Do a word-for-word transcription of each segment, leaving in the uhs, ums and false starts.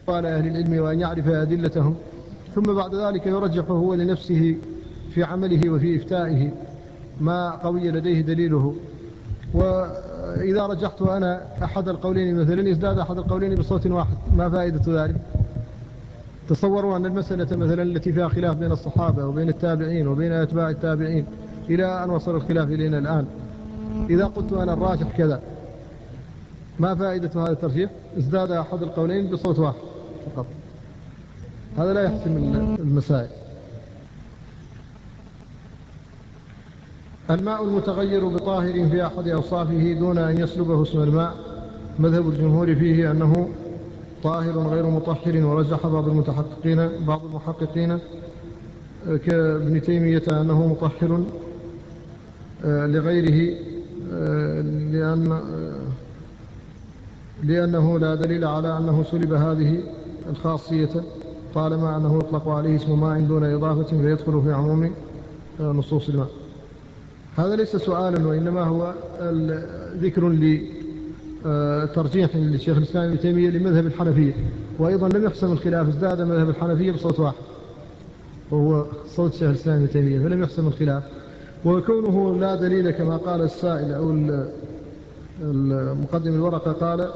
على أهل العلم وأن يعرف أدلتهم، ثم بعد ذلك يرجح هو لنفسه في عمله وفي إفتائه ما قوي لديه دليله. وإذا رجحت أنا أحد القولين مثلا ازداد أحد القولين بصوت واحد، ما فائدة ذلك؟ تصوروا أن المسألة مثلا التي فيها خلاف بين الصحابة وبين التابعين وبين أتباع التابعين إلى أن وصل الخلاف إلينا الآن، إذا قلت أنا الراجح كذا، ما فائدة هذا الترجيح؟ ازداد أحد القولين بصوت واحد فقط، هذا لا يحسم المسائل. الماء المتغير بطاهر في أحد أوصافه دون أن يسلبه اسم الماء، مذهب الجمهور فيه أنه طاهر غير مطهر، ورجح بعض المتحققين بعض المحققين كابن تيمية أنه مطهر لغيره، لأن لأنه لا دليل على أنه سلب هذه الخاصية طالما أنه يطلق عليه اسم ماء دون إضافة فيدخل في عموم نصوص الماء. هذا ليس سؤالا، وإنما هو ذكر لترجيح للشيخ الإسلام ابن تيمية لمذهب الحنفية، وأيضا لم يحسم الخلاف، ازداد مذهب الحنفية بصوت واحد وهو صوت الشيخ الإسلام ابن تيمية، فلم يحسم الخلاف. وكونه لا دليل كما قال السائل أو المقدم الورقة قال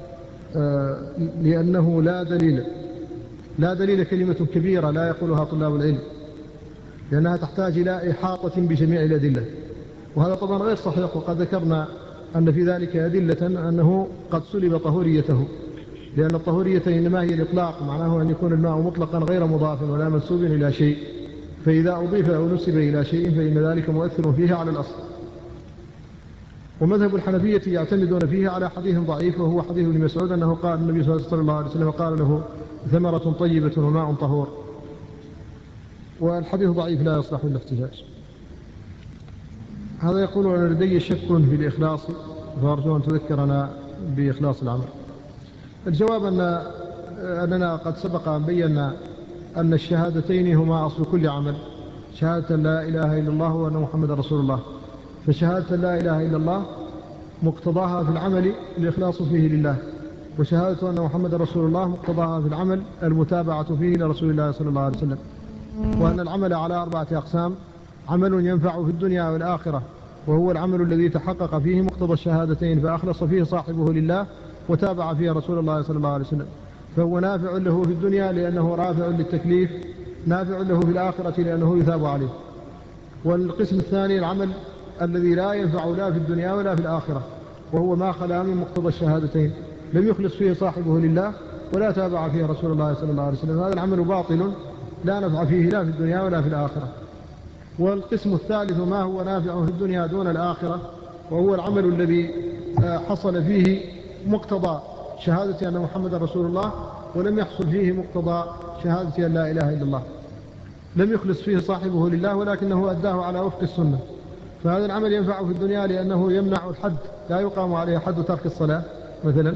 لأنه لا دليل، لا دليل كلمة كبيرة لا يقولها طلاب العلم، لأنها تحتاج إلى إحاطة بجميع الأدلة، وهذا طبعا غير صحيح. وقد ذكرنا أن في ذلك أدلة أنه قد سلب طهوريته، لأن الطهورية إنما هي الإطلاق، معناه أن يكون الماء مطلقا غير مضاف ولا منسوب إلى شيء، فإذا أضيف أو نسب إلى شيء فإن ذلك مؤثر فيه على الأصل. ومذهب الحنفية يعتمدون فيه على حديث ضعيف، وهو حديث ابن مسعود أنه قال النبي صلى الله عليه وسلم قال له ثمرة طيبة وماء طهور، والحديث ضعيف لا يصلح للاحتجاج. هذا يقول أن لدي شك في الإخلاص، فأرجو أن تذكرنا بإخلاص العمل. الجواب أن أننا قد سبق أن بينا أن الشهادتين هما أصل كل عمل، شهادة لا إله إلا الله وأن محمد رسول الله. فشهادة لا إله إلا الله مقتضاها في العمل الإخلاص فيه لله، وشهادة أن محمد رسول الله مقتضاها في العمل المتابعة فيه لرسول الله صلى الله عليه وسلم. وأن العمل على أربعة أقسام: عمل ينفع في الدنيا والآخرة، وهو العمل الذي تحقق فيه مقتضى الشهادتين فأخلص فيه صاحبه لله وتابع فيه رسول الله صلى الله عليه وسلم، فهو نافع له في الدنيا لأنه رافع للتكليف، نافع له في الآخرة لأنه يثاب عليه. والقسم الثاني العمل الذي لا ينفع لا في الدنيا ولا في الآخرة، وهو ما خلا من مقتضى الشهادتين، لم يخلص فيه صاحبه لله ولا تابع فيه رسول الله صلى الله عليه وسلم، هذا العمل باطل لا نفع فيه لا في الدنيا ولا في الآخرة. والقسم الثالث ما هو نافع في الدنيا دون الآخرة، وهو العمل الذي حصل فيه مقتضى شهادة أن محمد رسول الله ولم يحصل فيه مقتضى شهادة أن لا إله إلا الله، لم يخلص فيه صاحبه لله ولكنه أداه على وفق السنة، فهذا العمل ينفع في الدنيا لأنه يمنع الحد، لا يقام عليه حد ترك الصلاة مثلا،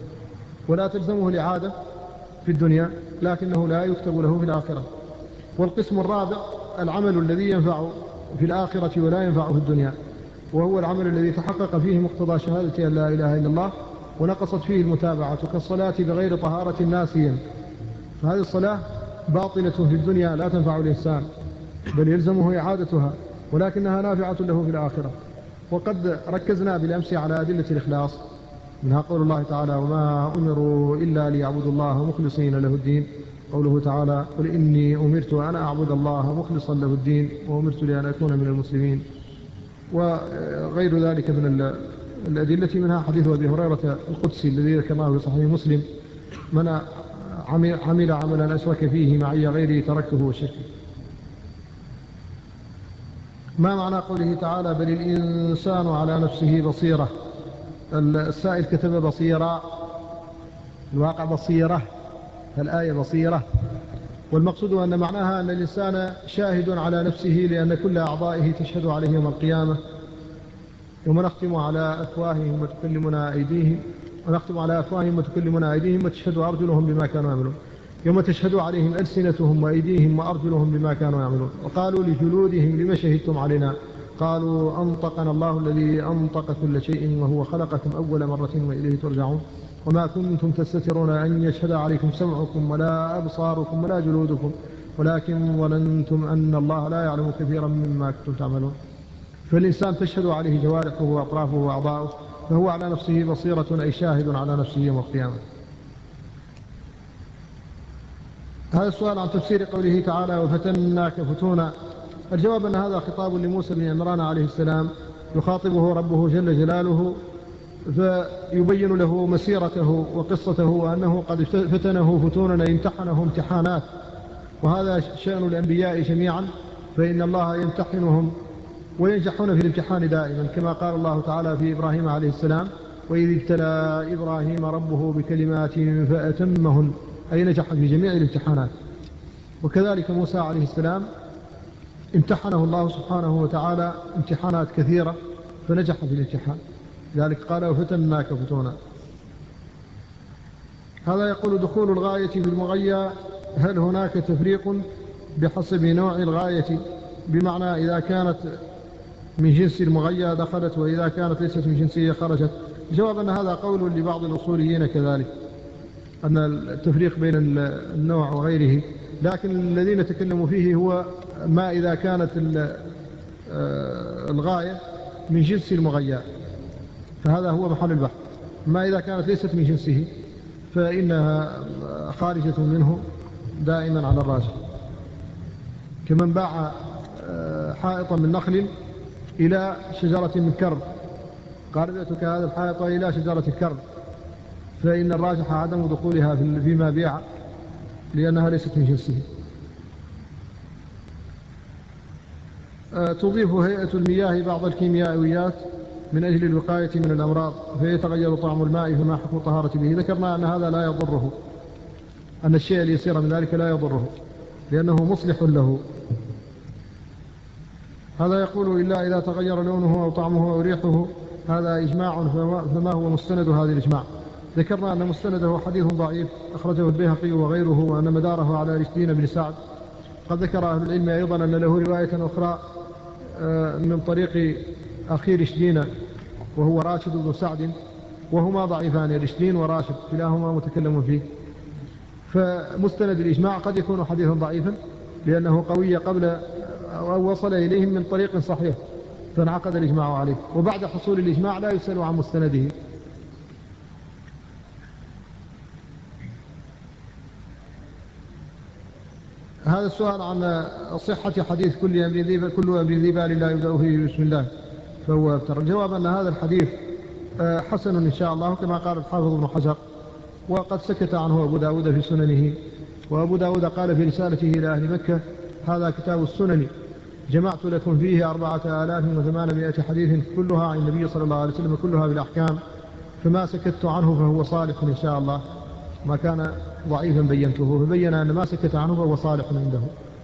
ولا تلزمه الإعادة في الدنيا، لكنه لا يكتب له في الآخرة. والقسم الرابع العمل الذي ينفع في الآخرة ولا ينفع في الدنيا، وهو العمل الذي تحقق فيه مقتضى شهادة أن لا إله إلا الله ونقصت فيه المتابعة، كالصلاة بغير طهارة ناسيا، فهذه الصلاة باطلة في الدنيا لا تنفع الإنسان بل يلزمه إعادتها، ولكنها نافعة له في الآخرة. وقد ركزنا بالأمس على أدلة الإخلاص، منها قول الله تعالى: وما أمروا إلا ليعبدوا الله مخلصين له الدين، قوله تعالى: قل إني أمرت أن أعبد الله مخلصا له الدين وأمرت لأن أكون من المسلمين. وغير ذلك من الأدلة، منها حديث أبي هريرة القدسي الذي ذكرناه في صحيح مسلم: من عمل عملا أشرك فيه معي غيري تركته وشركه. ما معنى قوله تعالى: بل الإنسان على نفسه بصيرة؟ السائل كتب بصيرة، الواقع بصيرة، الآية بصيرة، والمقصود أن معناها أن الإنسان شاهد على نفسه لأن كل أعضائه تشهد عليه يوم القيامة. يوم نختم على أفواههم وتكلمنا أيديهم ونختم على أفواههم وتكلمنا أيديهم وتشهد أرجلهم بما كانوا يعملون، يوم تشهد عليهم ألسنتهم وأيديهم وأرجلهم بما كانوا يعملون. وقالوا لجلودهم: لما شهدتم علينا؟ قالوا: أنطقنا الله الذي أنطق كل شيء وهو خلقكم أول مرة وإليه ترجعون. وما كنتم تستترون أن يشهد عليكم سمعكم ولا أبصاركم ولا جلودكم ولكن ظننتم أن الله لا يعلم كثيرا مما كنتم تعملون. فالإنسان تشهد عليه جوارحه وأطرافه وأعضاؤه، فهو على نفسه بصيرة، أي شاهد على نفسه يوم القيامة. هذا السؤال عن تفسير قوله تعالى وفتناك فتونا. الجواب أن هذا خطاب لموسى بن عمران عليه السلام، يخاطبه ربه جل جلاله فيبين له مسيرته وقصته، وأنه قد فتنه فتونا، امتحنه امتحانات، وهذا شأن الأنبياء جميعا، فإن الله يمتحنهم وينجحون في الامتحان دائما، كما قال الله تعالى في إبراهيم عليه السلام وإذ ابتلى إبراهيم ربه بكلمات فأتمهن، أي نجح في جميع الامتحانات. وكذلك موسى عليه السلام امتحنه الله سبحانه وتعالى امتحانات كثيرة فنجح في الامتحان، ذلك قال وفتناك فتونا. هذا يقول دخول الغاية في المغيى، هل هناك تفريق بحسب نوع الغاية؟ بمعنى إذا كانت من جنس المغيى دخلت، وإذا كانت ليست من جنسية خرجت. جواب أن هذا قول لبعض الأصوليين كذلك، أن التفريق بين النوع وغيره، لكن الذين تكلموا فيه هو ما إذا كانت الغاية من جنس المغيى، فهذا هو محل البحث. ما إذا كانت ليست من جنسه فإنها خارجة منه دائما على الراجح، كمن باع حائطا من نخل إلى شجرة من كرب، قال بعتك هذا الحائط إلى شجرة الكرب، فإن الراجح عدم دخولها فيما بيع لأنها ليست من جنسه. تضيف هيئة المياه بعض الكيميائيات من أجل الوقاية من الأمراض فيتغير طعم الماء، فما حكم الطهارة به؟ ذكرنا أن هذا لا يضره، أن الشيء اليسير من ذلك لا يضره لأنه مصلح له. هذا يقول إلا إذا تغير لونه أو طعمه أو ريحه، هذا إجماع، فما هو مستند هذا الإجماع؟ ذكرنا أن مستنده حديث ضعيف أخرجه البيهقي وغيره، وأن مداره على رشدين بن سعد. قد ذكر أهل العلم أيضا أن له رواية أخرى من طريق أخي رشدين وهو راشد بن سعد، وهما ضعيفان، رشدين وراشد كلاهما متكلم فيه. فمستند الإجماع قد يكون حديثا ضعيفا لأنه قوي قبل أو وصل إليهم من طريق صحيح فانعقد الإجماع عليه، وبعد حصول الإجماع لا يسأل عن مستنده. هذا السؤال عن صحة حديث كل أمر ذي كل أمر ذي بال لا يبدأ فيه بسم الله فهو أبتر. الجواب أن هذا الحديث حسن إن شاء الله كما قال الحافظ ابن حجر، وقد سكت عنه أبو داود في سننه، وأبو داود قال في رسالته إلى أهل مكة هذا كتاب السنن جمعت لكم فيه أربعة آلاف وثمانمائة حديث كلها عن النبي صلى الله عليه وسلم كلها بالأحكام، فما سكت عنه فهو صالح إن شاء الله، ما كان ضعيفا بينته، فبين أن ما سكت عنه فهو صالح عنده.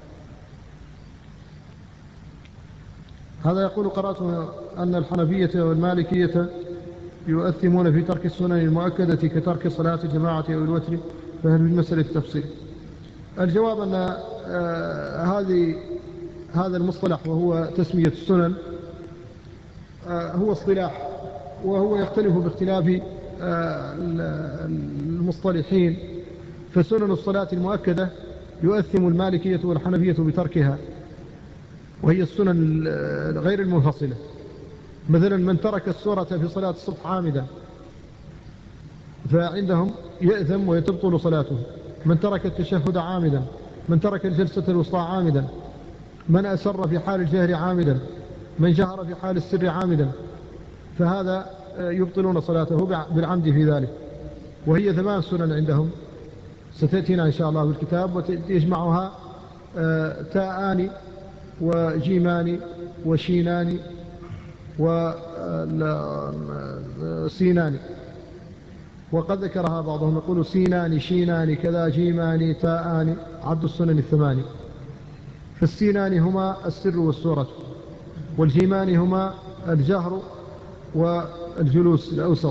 هذا يقول قرأت أن الحنفية والمالكية يؤثمون في ترك السنن المؤكدة كترك صلاة الجماعة أو الوتر، فهل بالمسألة تفصيل؟ الجواب أن آه هذه هذا المصطلح وهو تسمية السنن آه هو اصطلاح، وهو يختلف باختلاف آه المصطلحين. فسنن الصلاة المؤكدة يؤثم المالكية والحنفية بتركها، وهي السنن غير المنفصلة. مثلا من ترك السورة في صلاة الصبح عامدا فعندهم يأثم ويتبطل صلاته، من ترك التشهد عامدا، من ترك الجلسة الوسطى عامدا، من أسر في حال الجهر عامدا، من جهر في حال السر عامدا، فهذا يبطلون صلاته بالعمد في ذلك. وهي ثمان سنن عندهم ستأتينا إن شاء الله بالكتاب، ويجمعها تاءان وجيمان وشينان وسينان، وقد ذكرها بعضهم يقول سينان شينان كذا جيمان تاءان، عد السنن الثماني. فالسينان هما السر والسورة، والجيمان هما الجهر والجلوس الأوسط،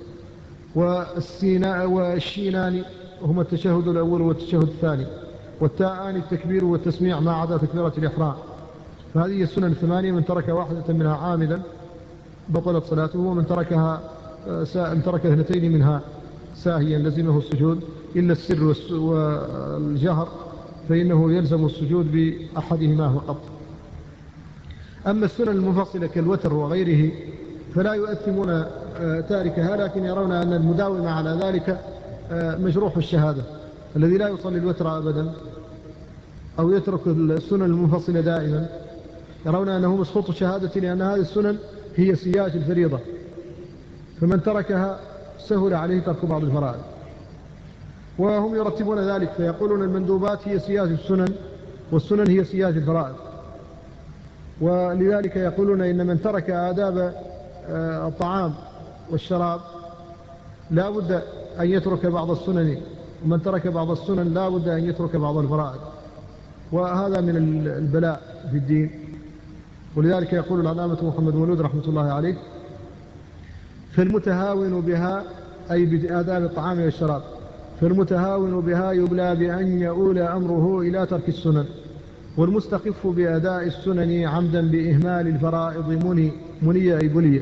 والشينان هما التشهد الأول والتشهد الثاني، والتاءان التكبير والتسميع ما عدا تكبيرة الإحرام. فهذه السنن الثمانية من ترك واحدة منها عامدا بطلت صلاته، ومن تركها من ترك اثنتين منها ساهيا لزمه السجود، إلا السر والجهر فإنه يلزم السجود بأحدهما فقط. أما السنن المنفصلة كالوتر وغيره فلا يؤثمون تاركها، لكن يرون أن المداوم على ذلك مجروح الشهادة. الذي لا يصلي الوتر أبدا أو يترك السنن المنفصلة دائما يرون أنه مسقوط الشهادة، لأن هذه السنن هي سياج الفريضة، فمن تركها سهل عليه ترك بعض الفرائض. وهم يرتبون ذلك فيقولون المندوبات هي سياج السنن والسنن هي سياج الفرائض، ولذلك يقولون إن من ترك آداب الطعام والشراب لا بد أن يترك بعض السنن، ومن ترك بعض السنن لا بد أن يترك بعض الفرائض، وهذا من البلاء في الدين. ولذلك يقول العلامة محمد مولود رحمة الله عليه: فالمتهاون بها أي بآداب الطعام والشراب، فالمتهاون بها يبلى بأن يؤول أمره إلى ترك السنن، والمستخف بأداء السنن عمدا بإهمال الفرائض مني مني أي بلي.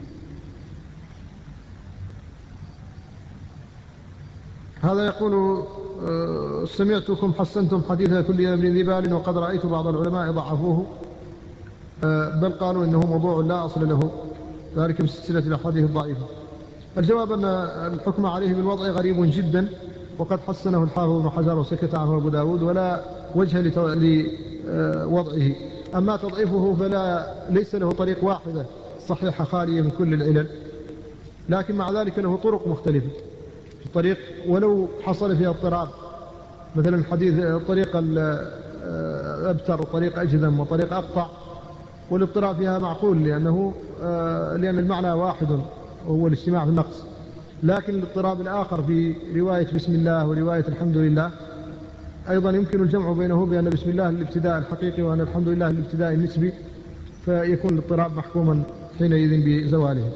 هذا يقول: سمعتكم حسنتم حديث كل ابن ذي بال، وقد رأيت بعض العلماء ضعفوه، بل قالوا إنه موضوع لا أصل له، ذلك من سلسلة الأحاديث الضعيفة. الجواب أن الحكم عليه بالوضع غريب جدا، وقد حسنه الحافظ ابن حجر وسكت عنه أبو داود، ولا وجه لوضعه. أما تضعيفه فلا ليس له طريق واحدة صحيحة خالية من كل العلل، لكن مع ذلك له طرق مختلفة في الطريق ولو حصل فيها اضطراب، مثلا حديث طريق الأبتر وطريق أجذم وطريق أقطع، والاضطراب فيها معقول لأنه لأن المعنى واحد وهو الاجتماع في النقص، لكن الاضطراب الآخر في رواية بسم الله ورواية الحمد لله أيضا يمكن الجمع بينه بأن بسم الله الابتداء الحقيقي وأن الحمد لله الابتداء النسبي، فيكون الاضطراب محكوما حينئذ بزواله.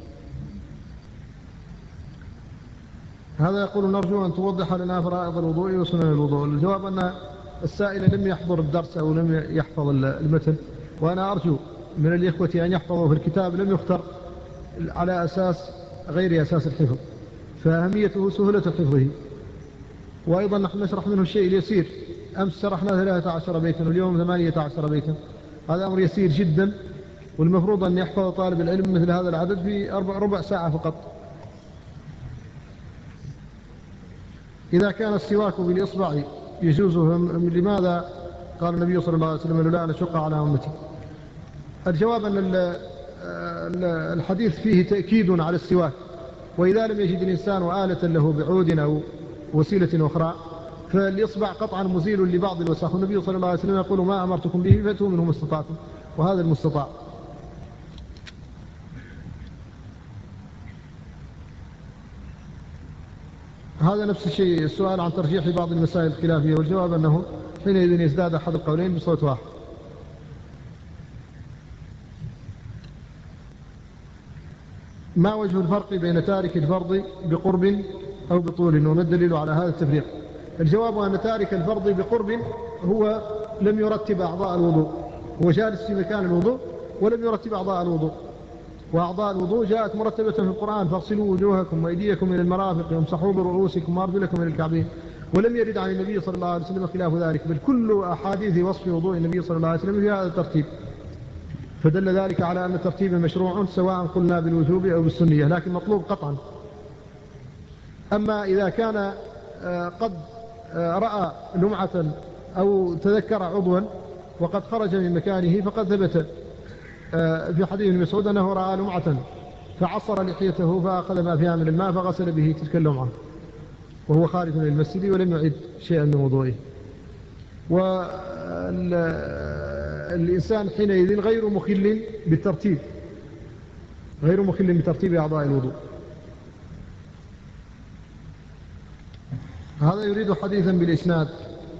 هذا يقول: نرجو أن توضح لنا فرائض الوضوء وسنن الوضوء. الجواب أن السائل لم يحضر الدرس أو لم يحفظ المتن، وأنا أرجو من الإخوة أن يحفظوا في الكتاب لم يختر على أساس غير أساس الحفظ، فأهميته سهولة حفظه. وأيضا نحن نشرح منه الشيء اليسير، أمس شرحنا ثلاثة عشر بيتا واليوم ثمانية عشر بيتا، هذا أمر يسير جدا، والمفروض أن يحفظ طالب العلم مثل هذا العدد في ربع ساعة فقط. إذا كان السواك بالإصبع يجوز، لماذا قال النبي صلى الله عليه وسلم: لا نشق على أمتي؟ الجواب أن الحديث فيه تأكيد على السواك، وإذا لم يجد الإنسان آلة له بعود أو وسيلة أخرى فالإصبع قطعا مزيل لبعض الوساخ، والنبي صلى الله عليه وسلم يقول: ما أمرتكم به فأتوا منه ما استطعتم، وهذا المستطاع. هذا نفس الشيء السؤال عن ترجيح بعض المسائل الخلافية، والجواب أنه حينئذ يزداد أحد القولين بصوت واحد. ما وجه الفرق بين تارك الفرض بقرب أو بطول، وما الدليل على هذا التفريق؟ الجواب أن تارك الفرض بقرب هو لم يرتب أعضاء الوضوء، هو جالس في مكان الوضوء ولم يرتب أعضاء الوضوء، وأعضاء الوضوء جاءت مرتبة في القرآن: فاغسلوا وجوهكم وأيديكم إلى المرافق وامسحوا برؤوسكم وأرجلكم إلى الكعبين، ولم يرد عن النبي صلى الله عليه وسلم خلاف ذلك، بل كل أحاديث وصف وضوء النبي صلى الله عليه وسلم في هذا الترتيب، فدل ذلك على أن الترتيب مشروع سواء قلنا بالوجوب أو بالسنية، لكن مطلوب قطعا. أما إذا كان قد رأى لمعة أو تذكر عضوا وقد خرج من مكانه، فقد ثبت في حديث ابن مسعود أنه رأى لمعة فعصر لحيته فأخذ ما فيها من الماء فغسل به تلك اللمعة وهو خارج من المسجد ولم يعد شيئا من وضوئه. والإنسان حينئذ غير مخل بالترتيب، غير مخل بترتيب أعضاء الوضوء. هذا يريد حديثا بالإسناد.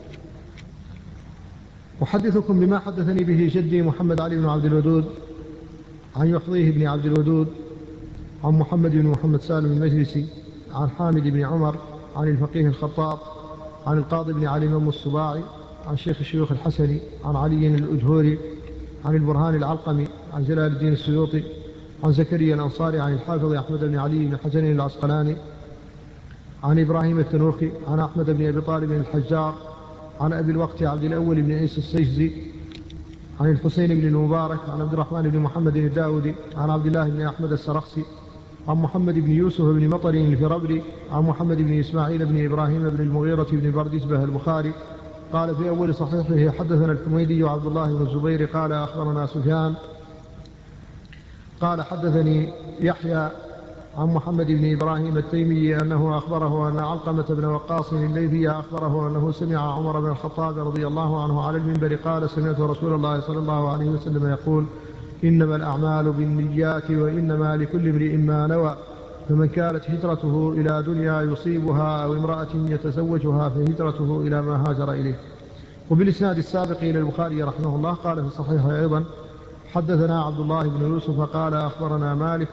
أحدثكم بما حدثني به جدي محمد علي بن عبد الودود عن يحظيه بن عبد الودود عن محمد بن محمد سالم المجلسي عن حامد بن عمر عن الفقيه الخطاب عن القاضي بن علي بن السباعي عن شيخ الشيوخ الحسني عن علي الأجهوري عن البرهان العلقمي عن جلال الدين السيوطي عن زكريا الأنصاري عن الحافظ أحمد بن علي بن حجر العسقلاني عن إبراهيم التنوخي عن أحمد بن أبي طالب الحجار عن أبي الوقت عبد الأول بن عيسى السجزي عن الحسين بن المبارك عن عبد الرحمن بن محمد الداودي عن عبد الله بن أحمد السرخسي عن محمد بن يوسف بن مطر الفربري عن محمد بن إسماعيل بن إبراهيم بن المغيرة بن بردسبة البخاري قال في أول صحيحه حدثنا الحميدي وعبد الله بن الزبير قال أخبرنا سفيان قال حدثني يحيى عن محمد بن إبراهيم التيمي أنه أخبره أن علقمة بن وقاص الليثي أخبره أنه سمع عمر بن الخطاب رضي الله عنه على المنبر قال سمعت رسول الله صلى الله عليه وسلم يقول إنما الأعمال بالنيات وإنما لكل امرئ ما نوى فمن كانت هجرته إلى دنيا يصيبها أو امرأة يتزوجها فهجرته إلى ما هاجر إليه. وبالإسناد السابق إلى البخاري رحمه الله قال في صحيحه أيضا حدثنا عبد الله بن يوسف قال أخبرنا مالك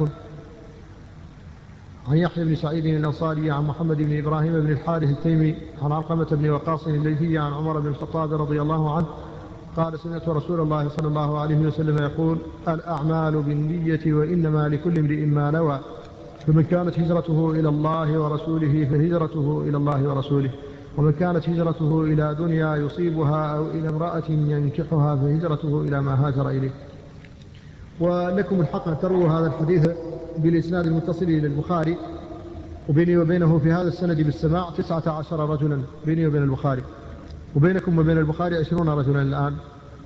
عن يحيى بن سعيد الأنصاري عن محمد بن إبراهيم بن الحارث التيمي عن علقمة بن وقاص الليثي عن عمر بن الخطاب رضي الله عنه قال سمعت رسول الله صلى الله عليه وسلم يقول الأعمال بالنية وإنما لكل امرئ ما نوى فمن كانت هجرته إلى الله ورسوله فهجرته إلى الله ورسوله ومن كانت هجرته إلى دنيا يصيبها أو إلى امرأة ينكحها فهجرته إلى ما هاجر إليه. ولكم الحق أن تروا هذا الحديث بالإسناد المتصل إلى البخاري وبيني وبينه في هذا السند بالسماع تسعة عشر رجلا بيني وبين البخاري وبينكم وبين البخاري عشرون رجلا الآن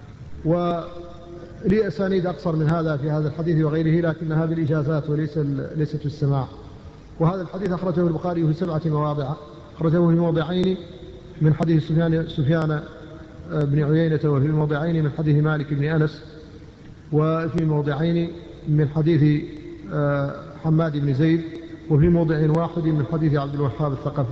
ولي أسانيد أقصر من هذا في هذا الحديث وغيره لكنها بالإجازات وليس ليست السماع. وهذا الحديث أخرجه البخاري في سبعة مواضع أخرجه في موضعين من حديث سفيان, سفيان بن عيينة وفي الموضعين من حديث مالك بن أنس وفي موضعين من حديث حماد بن زيد وفي موضع واحد من حديث عبد الوهاب الثقفي.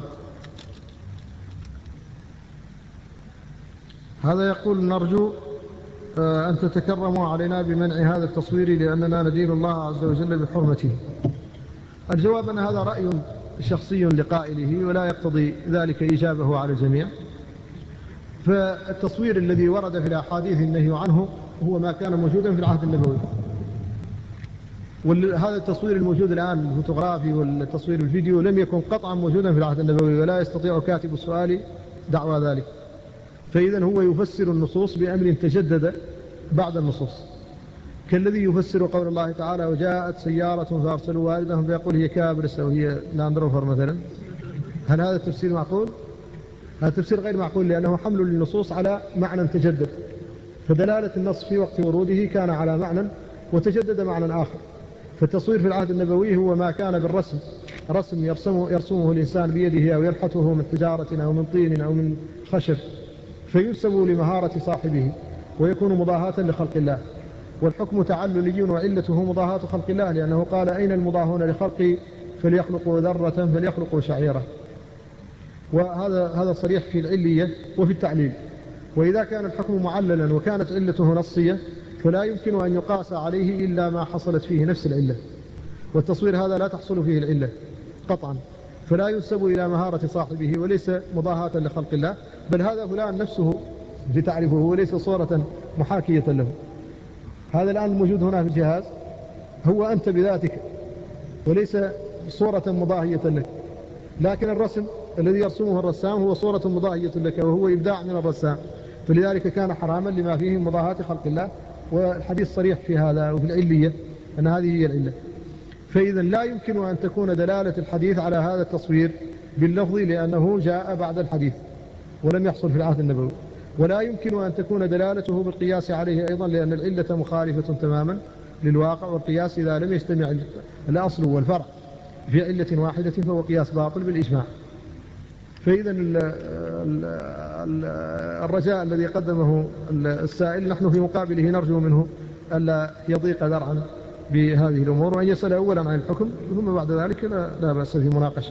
هذا يقول نرجو أن تتكرموا علينا بمنع هذا التصوير لأننا ندين الله عز وجل بحرمته. الجواب أن هذا رأي شخصي لقائله ولا يقتضي ذلك إجابه على الجميع. فالتصوير الذي ورد في الأحاديث النهي عنه هو ما كان موجودا في العهد النبوي، وهذا التصوير الموجود الآن الفوتوغرافي والتصوير الفيديو لم يكن قطعا موجودا في العهد النبوي ولا يستطيع كاتب السؤال دعوى ذلك. فإذا هو يفسر النصوص بأمر تجدد بعد النصوص كالذي يفسر قول الله تعالى وجاءت سيارة فأرسلوا والدهم فيقول هي كابرس أو هي لاندروفر مثلا. هل هذا التفسير معقول؟ هذا التفسير غير معقول لأنه حمل للنصوص على معنى تجدد، فدلالة النص في وقت وروده كان على معنى وتجدد معنى آخر. فالتصوير في العهد النبوي هو ما كان بالرسم، رسم يرسمه, يرسمه الإنسان بيده أو يلحته من حجارة أو من طين أو من خشب فينسب لمهارة صاحبه ويكون مضاهاة لخلق الله. والحكم تعللي وعلته مضاهاة خلق الله لأنه قال أين المضاهون لخلقي فليخلقوا ذرة فليخلقوا شعيرة. وهذا هذا صريح في العلية وفي التعليل. وإذا كان الحكم معللا وكانت علته نصية فلا يمكن أن يقاس عليه إلا ما حصلت فيه نفس العلة، والتصوير هذا لا تحصل فيه العلة قطعا فلا ينسب إلى مهارة صاحبه وليس مضاهاة لخلق الله، بل هذا فلان نفسه لتعرفه وليس صورة محاكية له. هذا الآن الموجود هنا في الجهاز هو أنت بذاتك وليس صورة مضاهية لك، لكن الرسم الذي يرسمه الرسام هو صورة مضاهية لك وهو إبداع من الرسام، فلذلك كان حراما لما فيه مضاهاة خلق الله. والحديث صريح في هذا وفي العلية أن هذه هي العلة. فإذا لا يمكن أن تكون دلالة الحديث على هذا التصوير باللفظ لأنه جاء بعد الحديث ولم يحصل في العهد النبوي، ولا يمكن أن تكون دلالته بالقياس عليه أيضا لأن العلة مخالفة تماما للواقع، والقياس إذا لم يجتمع الأصل والفرع في علة واحدة فهو قياس باطل بالإجماع. فإذا الرجاء الذي قدمه السائل نحن في مقابله نرجو منه ألا يضيق ذرعا بهذه الأمور وأن يسأل أولا عن الحكم ثم بعد ذلك لا, لا بأس في مناقشة.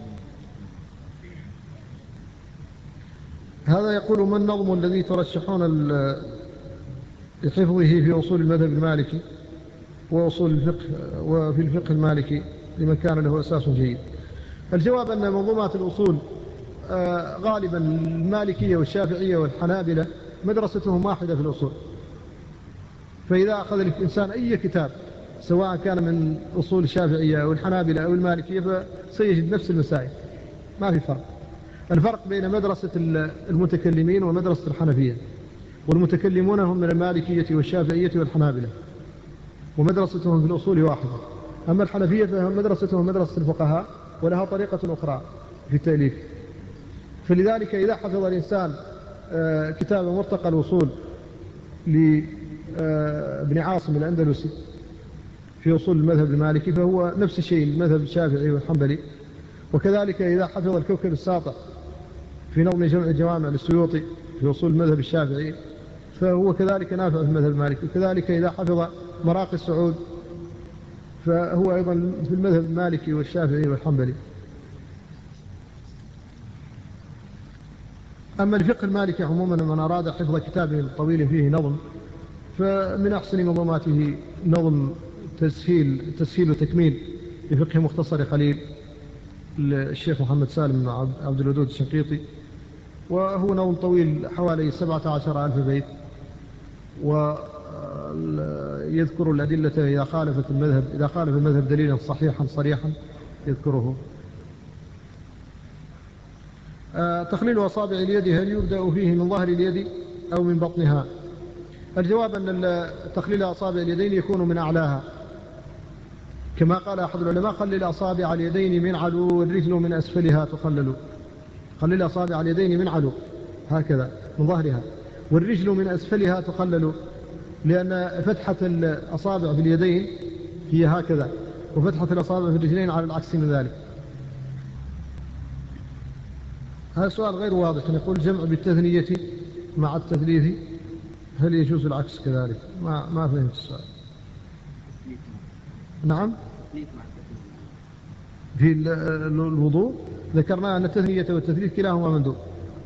هذا يقول ما النظم الذي ترشحون لحفظه في أصول المذهب المالكي وأصول الفقه وفي الفقه المالكي لمن كان له أساس جيد؟ الجواب أن منظومات الأصول غالبا المالكية والشافعية والحنابلة مدرستهم واحدة في الأصول، فإذا أخذ الإنسان أي كتاب سواء كان من أصول الشافعية أو الحنابلة أو المالكية فسيجد نفس المسائل، ما في فرق. الفرق بين مدرسة المتكلمين ومدرسة الحنفية، والمتكلمون هم من المالكية والشافعية والحنابلة، ومدرستهم في الأصول واحدة. أما الحنفية فمدرستهم مدرسة الفقهاء ولها طريقة أخرى في التأليف. فلذلك إذا حفظ الإنسان كتاب مرتقى الوصول لابن عاصم الأندلسي في أصول المذهب المالكي فهو نفس الشيء المذهب الشافعي والحنبلي. وكذلك إذا حفظ الكوكب الساطع في نظم جمع الجوامع للسيوطي في أصول المذهب الشافعي فهو كذلك نافع في المذهب المالكي. وكذلك إذا حفظ مراقي السعود فهو أيضا في المذهب المالكي والشافعي والحنبلي. أما الفقه المالكي عموما من أراد حفظ كتاب طويل فيه نظم فمن أحسن منظوماته نظم تسهيل, تسهيل وتكميل لفقه مختصر خليل الشيخ محمد سالم عبد الودود الشنقيطي، وهو نظم طويل حوالي سبعة عشر ألف بيت، ويذكر الأدلة إذا خالفت المذهب إذا خالف المذهب دليلا صحيحا صريحا يذكره. تخليل أصابع اليد هل يبدأ فيه من ظهر اليد أو من بطنها؟ الجواب أن تخليل أصابع اليدين يكون من أعلاها، كما قال أحد العلماء: خلل أصابع اليدين من علو والرجل من أسفلها تخلل. خلل أصابع اليدين من علو هكذا من ظهرها، والرجل من أسفلها تخلل، لأن فتحة الأصابع في اليدين هي هكذا، وفتحة الأصابع في الرجلين على العكس من ذلك. هذا سؤال غير واضح، يقول جمع بالتثنية مع التثليث هل يجوز العكس كذلك؟ ما ما فهمت السؤال. نعم، في الوضوء ذكرنا أن التثنية والتثليث كلاهما مندوب.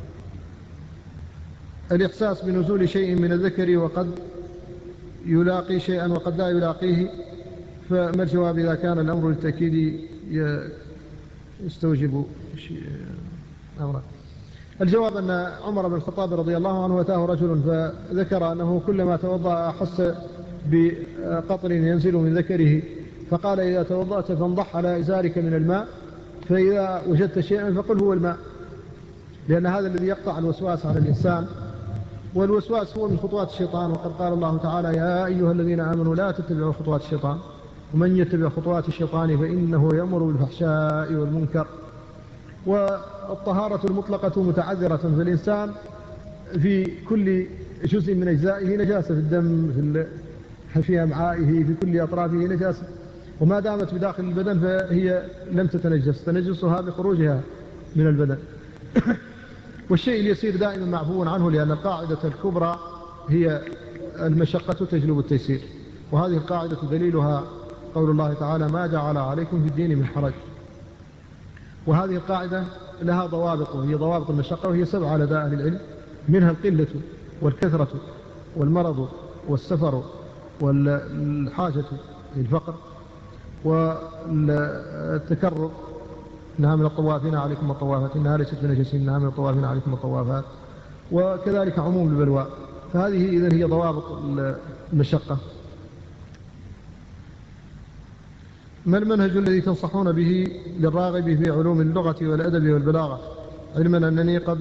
الإحساس بنزول شيء من الذكر وقد يلاقي شيئا وقد لا يلاقيه، فما الجواب إذا كان الأمر للتأكيد يستوجب أمرا؟ الجواب أن عمر بن الخطاب رضي الله عنه أتاه رجل فذكر أنه كلما توضأ أحس بقطر ينزل من ذكره، فقال: إذا توضأت فانضح على إزارك من الماء، فإذا وجدت شيئا فقل هو الماء، لأن هذا الذي يقطع الوسواس على الإنسان، والوسواس هو من خطوات الشيطان. وقد قال الله تعالى: يا أيها الذين آمنوا لا تتبعوا خطوات الشيطان ومن يتبع خطوات الشيطان فإنه يأمر بالفحشاء والمنكر. والطهارة المطلقة متعذرة، فالإنسان في كل جزء من أجزائه نجاسة، في الدم، في في أمعائه، في كل أطرافه نجاسة، وما دامت بداخل البدن فهي لم تتنجس، تنجسها بخروجها من البدن. والشيء اليسير دائما معفو عنه، لأن القاعدة الكبرى هي المشقة تجلب التيسير، وهذه القاعدة دليلها قول الله تعالى: ما جعل عليكم في الدين من حرج. وهذه القاعدة لها ضوابط، وهي ضوابط المشقة، وهي سبعة لدى أهل العلم، منها القلة والكثرة والمرض والسفر والحاجة للفقر والتكرر، إنها من الطوافين عليكم الطوافات، إنها ليست بنجسين، إنها من الطوافين عليكم الطوافات، وكذلك عموم البلوى. فهذه إذن هي ضوابط المشقة. ما المنهج الذي تنصحون به للراغب في علوم اللغة والأدب والبلاغة، علما أنني قد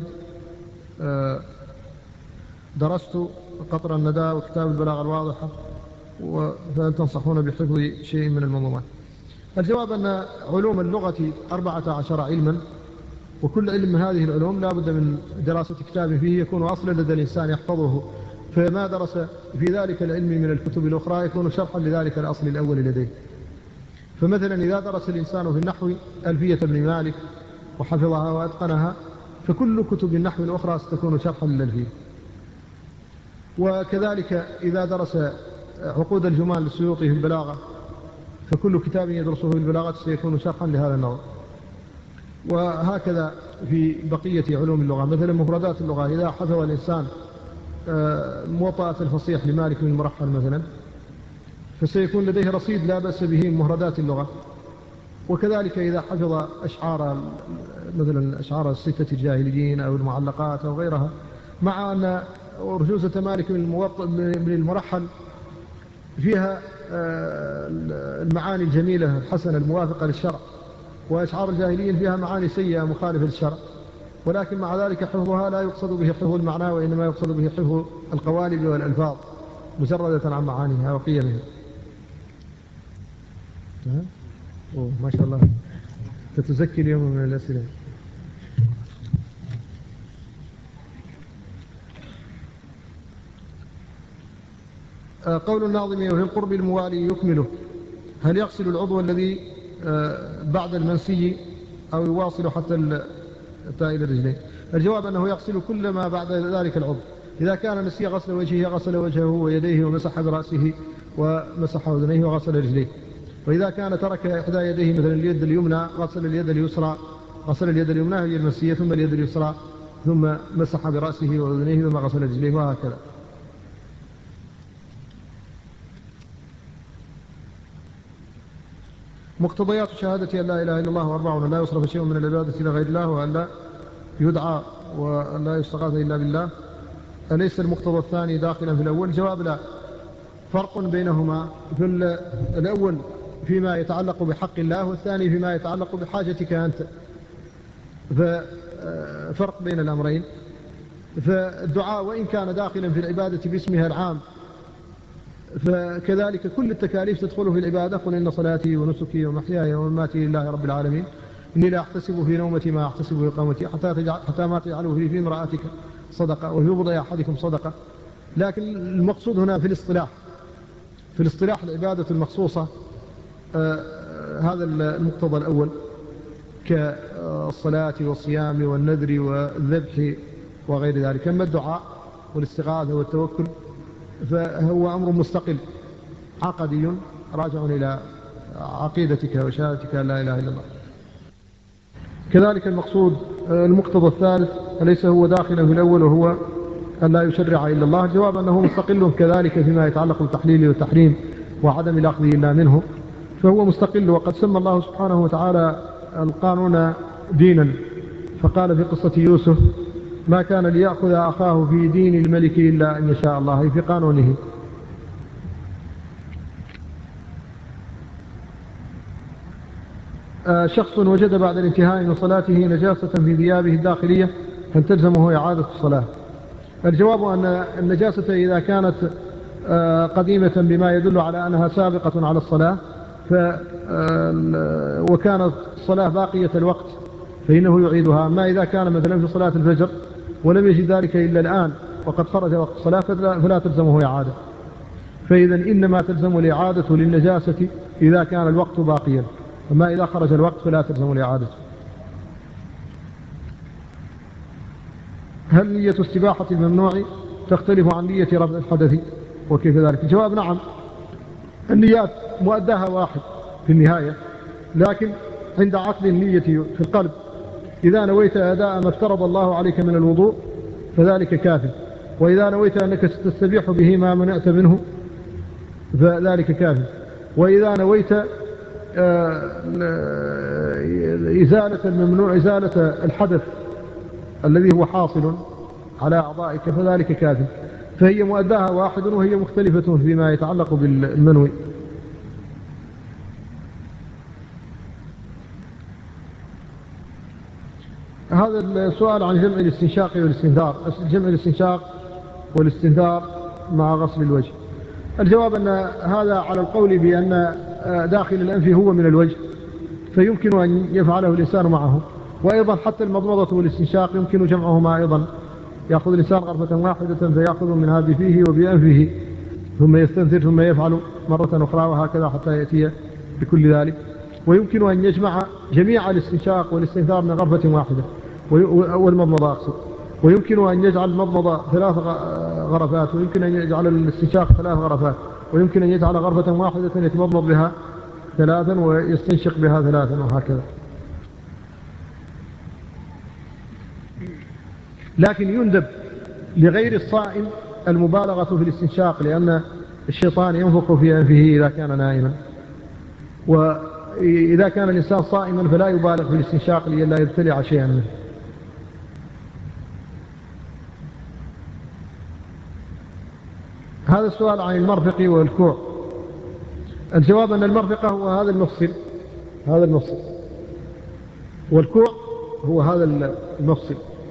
درست قطر الندى وكتاب البلاغة الواضحة، فهل تنصحون بحفظ شيء من المنظومات؟ الجواب أن علوم اللغة أربعة عشر علما، وكل علم من هذه العلوم لا بد من دراسة كتاب فيه يكون أصلا لدى الإنسان يحفظه، فما درس في ذلك العلم من الكتب الأخرى يكون شرحا لذلك الأصل الأول لديه. فمثلا إذا درس الإنسان في النحو ألفية ابن مالك وحفظها وأتقنها، فكل كتب النحو الأخرى ستكون شرحا للألفية. وكذلك إذا درس عقود الجمال للسيوطي في البلاغة، فكل كتاب يدرسه في البلاغة سيكون شرحا لهذا النظر. وهكذا في بقية علوم اللغة، مثلا مفردات اللغة، إذا حفظ الإنسان موطأة الفصيح لمالك بن المرحل مثلا، فسيكون لديه رصيد لا بأس به من مفردات اللغة. وكذلك إذا حفظ أشعار مثلا أشعار الستة الجاهليين أو المعلقات أو غيرها، مع أن أرجوزة مالك بن المرحل فيها المعاني الجميلة الحسنة الموافقة للشرع، وأشعار الجاهليين فيها معاني سيئة مخالفة للشرع، ولكن مع ذلك حفظها لا يقصد به حفظ المعنى، وإنما يقصد به حفظ القوالب والألفاظ مجردة عن معانيها وقيمها. أوه ما شاء الله تتزكي اليوم من الأسئلة. قول الناظم وفي القرب الموالي يكمله، هل يغسل العضو الذي بعد المنسي أو يواصل حتى إلى الرجلين؟ الجواب أنه يغسل كل ما بعد ذلك العضو. إذا كان نسي غسل وجهه غسل وجهه ويديه ومسح برأسه ومسح أذنيه وغسل رجليه. وإذا كان ترك إحدى يديه مثل اليد اليمنى غسل اليد اليسرى، غسل اليد اليمنى هي المنسية ثم اليد اليسرى، ثم مسح برأسه وأذنيه ثم غسل رجليه، وهكذا. مقتضيات شهادة أن لا إله إلا الله وأربع وأن لا يصرف شيء من العبادة إلى غير الله وأن لا يدعى وأن لا يستغاث إلا بالله. أليس المقتضى الثاني داخلا في الأول؟ جواب لا، فرق بينهما. في الأول فيما يتعلق بحق الله، والثاني فيما يتعلق بحاجتك أنت، ففرق بين الأمرين. فالدعاء وإن كان داخلا في العبادة باسمها العام، فكذلك كل التكاليف تدخل في العبادة. قل إن صلاتي ونسكي ومحياي ومماتي لله رب العالمين إني لا أحتسب في نومتي ما أحتسب في قومتي حتى, تجعل حتى ما تجعله في, في امرأتك صدقة وفي بضع أحدكم صدقة. لكن المقصود هنا في الاصطلاح، في الاصطلاح العبادة المخصوصة آه هذا المقتضى الأول كالصلاة والصيام والنذر والذبح وغير ذلك. أما الدعاء والاستغاثة والتوكل فهو أمر مستقل عقدي راجع إلى عقيدتك وشهادتك لا إله إلا الله. كذلك المقصود المقتضى الثالث أليس هو داخلا في الأول وهو أن لا يشرع إلا الله؟ جواب أنه مستقل كذلك فيما يتعلق بالتحليل والتحريم وعدم الأخذ إلا منه، فهو مستقل. وقد سمى الله سبحانه وتعالى القانون دينا، فقال في قصة يوسف ما كان ليأخذ أخاه في دين الملك إلا أن يشاء الله، في قانونه. شخص وجد بعد الانتهاء من صلاته نجاسة في ثيابه الداخلية هل تلزمه إعادة الصلاة؟ الجواب أن النجاسة إذا كانت قديمة بما يدل على أنها سابقة على الصلاة ف وكانت الصلاة باقية الوقت فإنه يعيدها. أما إذا كان مثلا في صلاة الفجر ولم يجد ذلك إلا الآن وقد خرج وقت الصلاة فلا تلزمه إعادة. فإذا إنما تلزم الإعادة للنجاسة إذا كان الوقت باقيا، أما إذا خرج الوقت فلا تلزم الإعادة. هل نية استباحة الممنوع تختلف عن نية رفع الحدث وكيف ذلك؟ الجواب نعم، النيات مؤداها واحد في النهاية، لكن عند عقد النية في القلب إذا نويت أداء ما افترض الله عليك من الوضوء فذلك كافي، وإذا نويت أنك تستبيح به ما منعت منه فذلك كافي، وإذا نويت إزالة الممنوع إزالة الحدث الذي هو حاصل على أعضائك فذلك كافي. فهي مؤداها واحد وهي مختلفة فيما يتعلق بالمنوي. هذا السؤال عن جمع الاستنشاق والاستنثار، جمع الاستنشاق والاستنثار مع غسل الوجه. الجواب أن هذا على القول بأن داخل الأنف هو من الوجه فيمكن أن يفعله الإنسان معه، وأيضا حتى المضمضة والاستنشاق يمكن جمعهما أيضا. يأخذ الإنسان غرفة واحدة فيأخذ من هذه فيه وبأنفه ثم يستنثر ثم يفعل مرة أخرى وهكذا حتى يأتي بكل ذلك. ويمكن أن يجمع جميع الاستنشاق والاستنثار من غرفة واحدة والمضمضة أقصد، ويمكن أن يجعل المضمضة ثلاث غرفات، ويمكن أن يجعل الاستنشاق ثلاث غرفات، ويمكن أن يجعل غرفة واحدة يتمضمض بها ثلاثا ويستنشق بها ثلاثا وهكذا. لكن يندب لغير الصائم المبالغة في الاستنشاق، لأن الشيطان ينفخ في أنفه إذا كان نائما، وإذا كان الإنسان صائما فلا يبالغ في الاستنشاق لئلا يبتلع شيئا منه. هذا السؤال عن المرفق والكوع. الجواب أن المرفقة هو هذا المفصل، هذا المفصل والكوع هو هذا المفصل.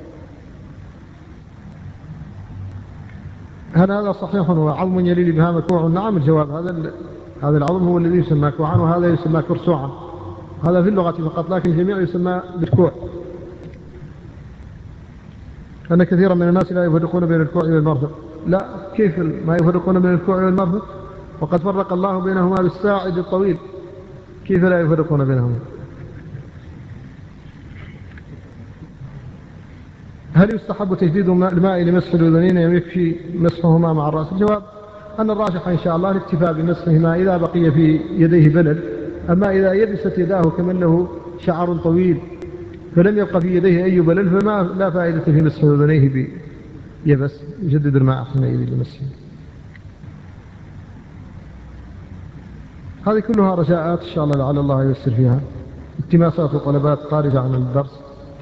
هل هذا صحيح وعظم يلي الإبهام كوع؟ نعم. الجواب هذا هذا العظم هو الذي يسمى كوعا، وهذا يسمى كرسوعا. هذا في اللغة فقط، لكن الجميع يسمى بالكوع. أن كثيرا من الناس لا يفرقون بين الكوع والمرفق. لا، كيف ما يفرقون بين الكوع والمرفق؟ وقد فرق الله بينهما بالساعد الطويل، كيف لا يفرقون بينهما؟ هل يستحب تجديد الماء لمسح الأذنين أم يكفي مسحهما مع الرأس؟ الجواب أن الراجح إن شاء الله الاكتفاء بمسحهما إذا بقي في يديه بلل. أما إذا يبست يداه كمن له شعر طويل فلم يبقى في يديه أي بلل فما لا فائدة في مسح أذنيه بيبس، يجدد الماء حينئذ لمسحه. هذه كلها رجاءات إن شاء الله لعل الله ييسر فيها، التماسات وطلبات خارجة عن الدرس.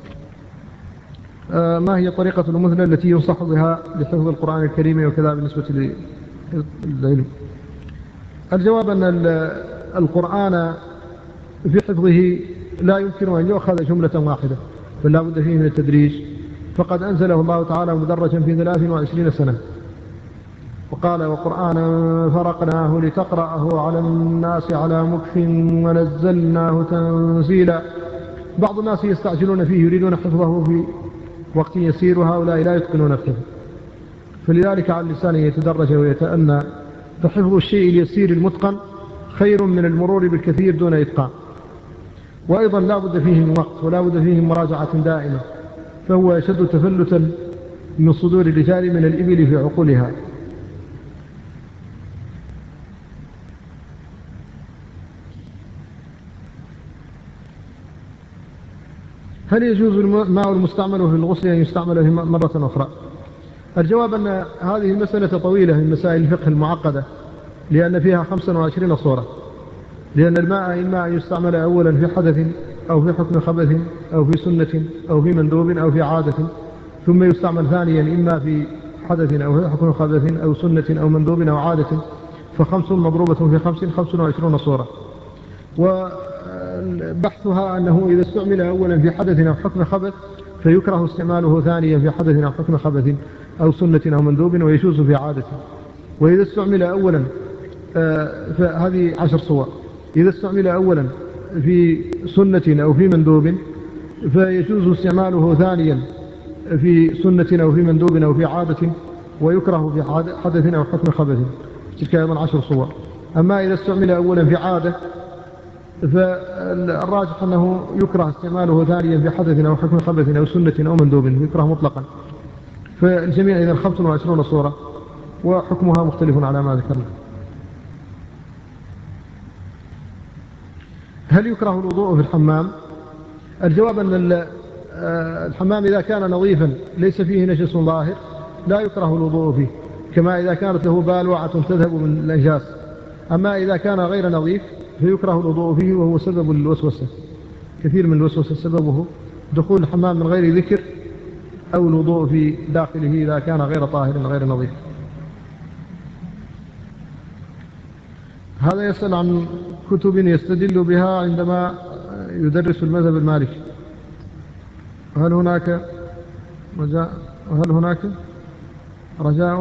آه ما هي طريقة المثلى التي ينصح بها لحفظ القرآن الكريم وكذا بالنسبة للعلم؟ الجواب أن القرآن في حفظه لا يمكن أن يؤخذ جملة واحدة، بل لا بد فيه من التدريج. فقد أنزله الله تعالى مدرجا في ثلاث وعشرين سنة، وقال وقرآنا فرقناه لتقرأه على الناس على مكف ونزلناه تنزيلا. بعض الناس يستعجلون فيه يريدون حفظه في وقت يسير، وهؤلاء لا يتقنون الحفظ، فلذلك على اللسان يتدرج ويتأنى. فحفظ الشيء اليسير المتقن خير من المرور بالكثير دون إتقان. وأيضا لا بد فيه من وقت ولا بد فيه من مراجعة دائمة، فهو يشد تفلتا من صدور الرجال من الإبل في عقولها. هل يجوز الماء المستعمل في الغسل أن يستعمل مرة أخرى؟ الجواب أن هذه المسألة طويلة من مسائل الفقه المعقدة، لأن فيها خمسة وعشرين صورة. لأن الماء إما أن يستعمل أولا في حدث أو في حكم خبث أو في سنة أو في مندوب أو في عادة، ثم يستعمل ثانيا إما في حدث أو في حكم خبث أو سنة أو مندوب أو عادة، فخمس مضروبة في خمس خمس وعشرون صورة. وبحثها أنه إذا استعمل أولا في حدث أو حكم خبث فيكره استعماله ثانيا في حدث أو حكم خبث أو سنة أو مندوب ويجوز في عادة. وإذا استعمل أولا فهذه عشر صور. إذا استعمل أولا في سنة أو في مندوب فيجوز استعماله ثانيا في سنة أو في مندوب أو في عادة، ويكره في حدث أو حكم خبث، تلك أيضا عشر صور. أما إذا استعمل أولا في عادة فالراجح أنه يكره استعماله ثانيا في حدث أو حكم خبث أو سنة أو مندوب، يكره مطلقا. فالجميع إذا خمس وعشرون صورة، وحكمها مختلف على ما ذكرنا. هل يكره الوضوء في الحمام؟ الجواب أن الحمام إذا كان نظيفا ليس فيه نجس ظاهر لا يكره الوضوء فيه، كما إذا كانت له بالوعة تذهب من النجاس. أما إذا كان غير نظيف فيكره الوضوء فيه، وهو سبب الوسوسة. كثير من الوسوسة سببه دخول الحمام من غير ذكر أو الوضوء في داخله إذا كان غير طاهر غير نظيف. هذا يسأل عن كتب يستدل بها عندما يدرس المذهب المالكي. هل هناك رجاء هل هناك رجاء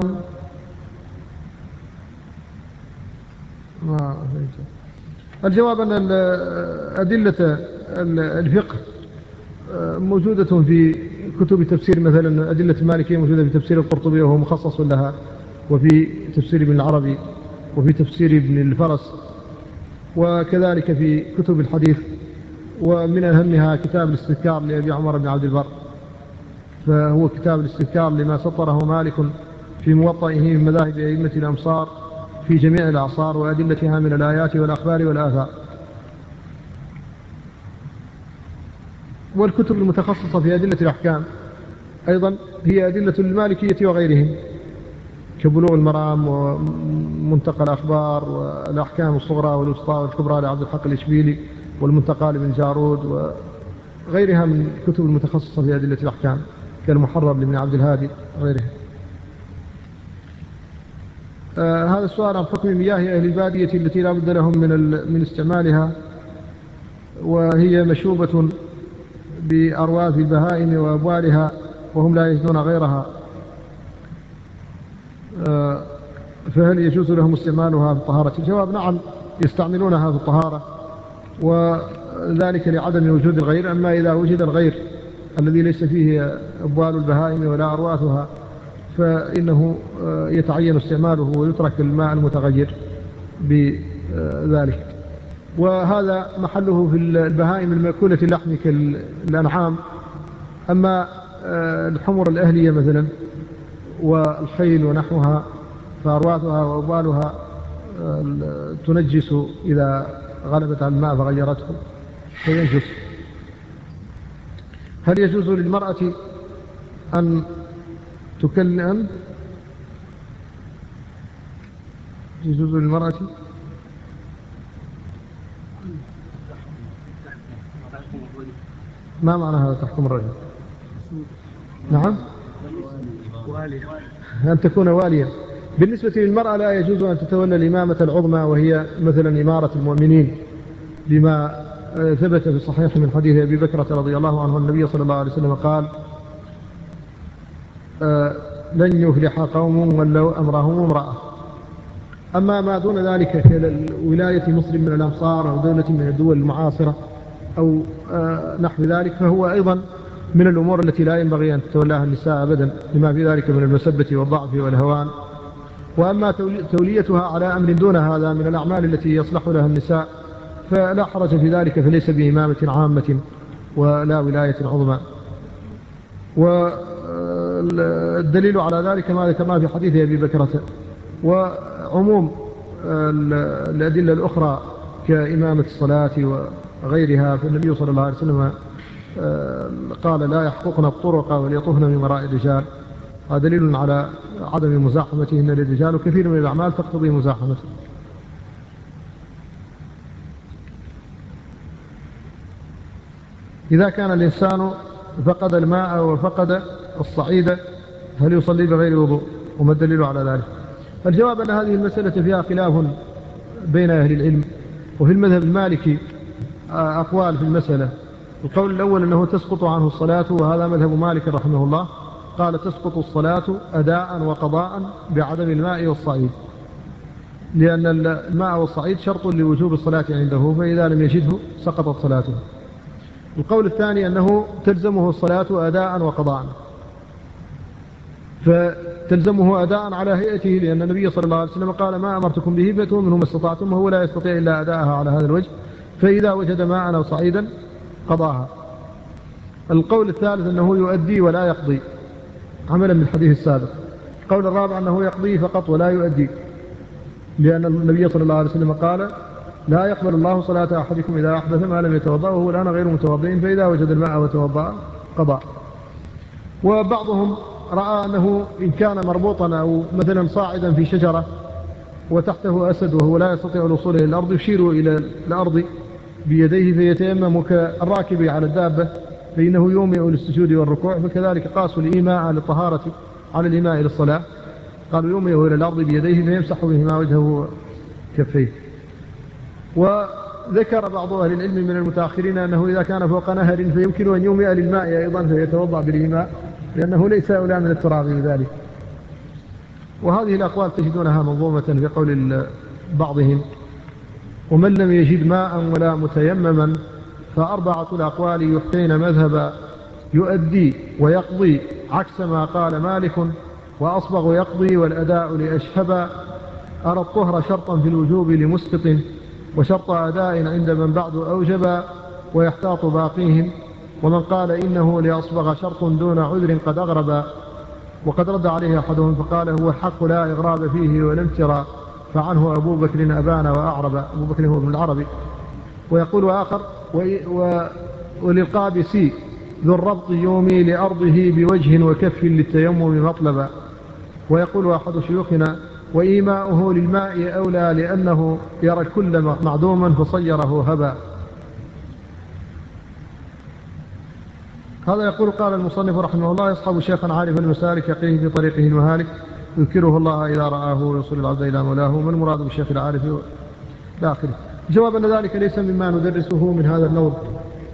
ما الجواب أن أدلة الفقه موجودة في كتب تفسير، مثلا أدلة المالكية موجودة في تفسير القرطبي وهو مخصص لها، وفي تفسير ابن العربي، وفي تفسير ابن الفرس، وكذلك في كتب الحديث. ومن أهمها كتاب الاستذكار لأبي عمر بن عبد البر، فهو كتاب الاستذكار لما سطره مالك في موطئه من مذاهب أئمة الأمصار في جميع الأعصار وأدلتها من الآيات والأخبار والآثار. والكتب المتخصصة في أدلة الأحكام أيضا هي أدلة المالكية وغيرهم، كبلوغ المرام ومنتقى الأخبار والأحكام الصغرى والوسطى والكبرى لعبد الحق الإشبيلي والمنتقى لابن جارود وغيرها من الكتب المتخصصة في أدلة الأحكام كالمحرر لابن عبد الهادي وغيرها. آه هذا السؤال عن حكم مياه أهل البادية التي لا بد لهم من, من استعمالها، وهي مشوبة بأرواث البهائم وأبوالها وهم لا يجدون غيرها، فهل يجوز لهم استعمالها في الطهارة؟ الجواب نعم، يستعملونها في الطهارة، وذلك لعدم وجود الغير. أما إذا وجد الغير الذي ليس فيه أبوال البهائم ولا أرواثها فإنه يتعين استعماله ويترك الماء المتغير بذلك. وهذا محله في البهائم المأكولة اللحم كالأنعام. أما الحمر الأهلية مثلا والخيل ونحوها فأرواثها وأبوالها تنجس إذا غلبت على الماء فغيرته فينجس. هل يجوز للمرأة أن تكلم يجوز للمرأة ما معنى هذا تحكم الرجل؟ نعم، أن تكون واليا. بالنسبة للمرأة لا يجوز أن تتولى الإمامة العظمى وهي مثلا إمارة المؤمنين، لما ثبت في الصحيح من حديث أبي بكرة رضي الله عنه النبي صلى الله عليه وسلم قال: لن يفلح قوم ولوا أمرهم امرأة. أما ما دون ذلك كولاية مصر من الأمصار أو دولة من الدول المعاصرة أو نحو ذلك فهو أيضا من الأمور التي لا ينبغي أن تتولاها النساء أبدا، لما في ذلك من المسبة والضعف والهوان. وأما توليتها على أمر دون هذا من الأعمال التي يصلح لها النساء فلا حرج في ذلك، فليس بإمامة عامة ولا ولاية عظمى. والدليل على ذلك ما ذكرناه في حديث أبي بكرة، وعموم الأدلة الأخرى كإمامة الصلاة وغيرها. فالنبي صلى الله عليه وسلم قال: لا يحققن الطرق وليطفن من وراء الرجال. هذا دليل على عدم مزاحمتهن للرجال، وكثير من الأعمال تقتضي مزاحمته. إذا كان الإنسان فقد الماء وفقد الصعيد هل يصلي بغير وضوء؟ وما الدليل على ذلك؟ الجواب أن هذه المسألة فيها خلاف بين أهل العلم، وفي المذهب المالكي أقوال في المسألة. القول الأول أنه تسقط عنه الصلاة، وهذا مذهب مالك رحمه الله، قال: تسقط الصلاة أداء وقضاء بعدم الماء والصعيد، لأن الماء والصعيد شرط لوجوب الصلاة عنده، فإذا لم يجده سقطت صلاته. القول الثاني أنه تلزمه الصلاة أداء وقضاء، فتلزمه أداء على هيئته، لأن النبي صلى الله عليه وسلم قال: ما أمرتكم به فأتوا منه ما استطعتم، وهو لا يستطيع إلا أداءها على هذا الوجه، فإذا وجد ماء أو صعيدا قضاها. القول الثالث أنه يؤدي ولا يقضي عملا بالحديث السابق. القول الرابع أنه يقضي فقط ولا يؤدي، لأن النبي صلى الله عليه وسلم قال: لا يقبل الله صلاة أحدكم إذا أحدث ما لم يتوضأ وهو الآن غير متوضئ، فإذا وجد الماء وتوضأ قضى. وبعضهم رأى أنه إن كان مربوطا أو مثلا صاعدا في شجرة وتحته أسد وهو لا يستطيع الوصول إلى الأرض يشير إلى الأرض بيديه فيتيمم كالراكب على الدابة، فإنه يومئ للسجود والركوع. فكذلك قاسوا الإيماء للطهارة على الإيماء للصلاة، قالوا يومئ إلى الأرض بيديه فيمسح بهما وجهه كفيه. وذكر بعض أهل العلم من المتأخرين أنه إذا كان فوق نهر فيمكن أن يومئ للماء أيضا فيتوضأ بالإيماء، لأنه ليس أولى من التراب بذلك. وهذه الأقوال تجدونها منظومة في قول بعضهم: ومن لم يجد ماء ولا متيمما فأربعة الأقوال يحكين مذهبا، يؤدي ويقضي عكس ما قال مالك، وأصبغ يقضي والأداء لأشهبا. أرى الطهر شرطا في الوجوب لمسقط، وشرط أداء عند من بعد أوجبا، ويحتاط باقيهم. ومن قال إنه لأصبغ شرط دون عذر قد أغربا. وقد رد عليه أحدهم فقال: هو الحق لا إغراب فيه ولم ترى، فعنه أبو بكر أبان وأعرب. أبو بكر هو ابن العربي. ويقول آخر: وللقابسي ذو الربط يومي لأرضه بوجه وكف للتيمم مطلبا. ويقول أحد شيوخنا: وإيماؤه للماء أولى لأنه يرى الكل معدوما فصيره هبا. هذا يقول: قال المصنف رحمه الله: يصحب شيخا عارف المسالك يقيه في طريقه المهالك، يذكره الله إذا رآه ويوصل العبد إلى مولاه. ما المراد بالشيخ العارف إلى آخره؟ جواب أن ذلك ليس مما ندرسه من هذا النوع،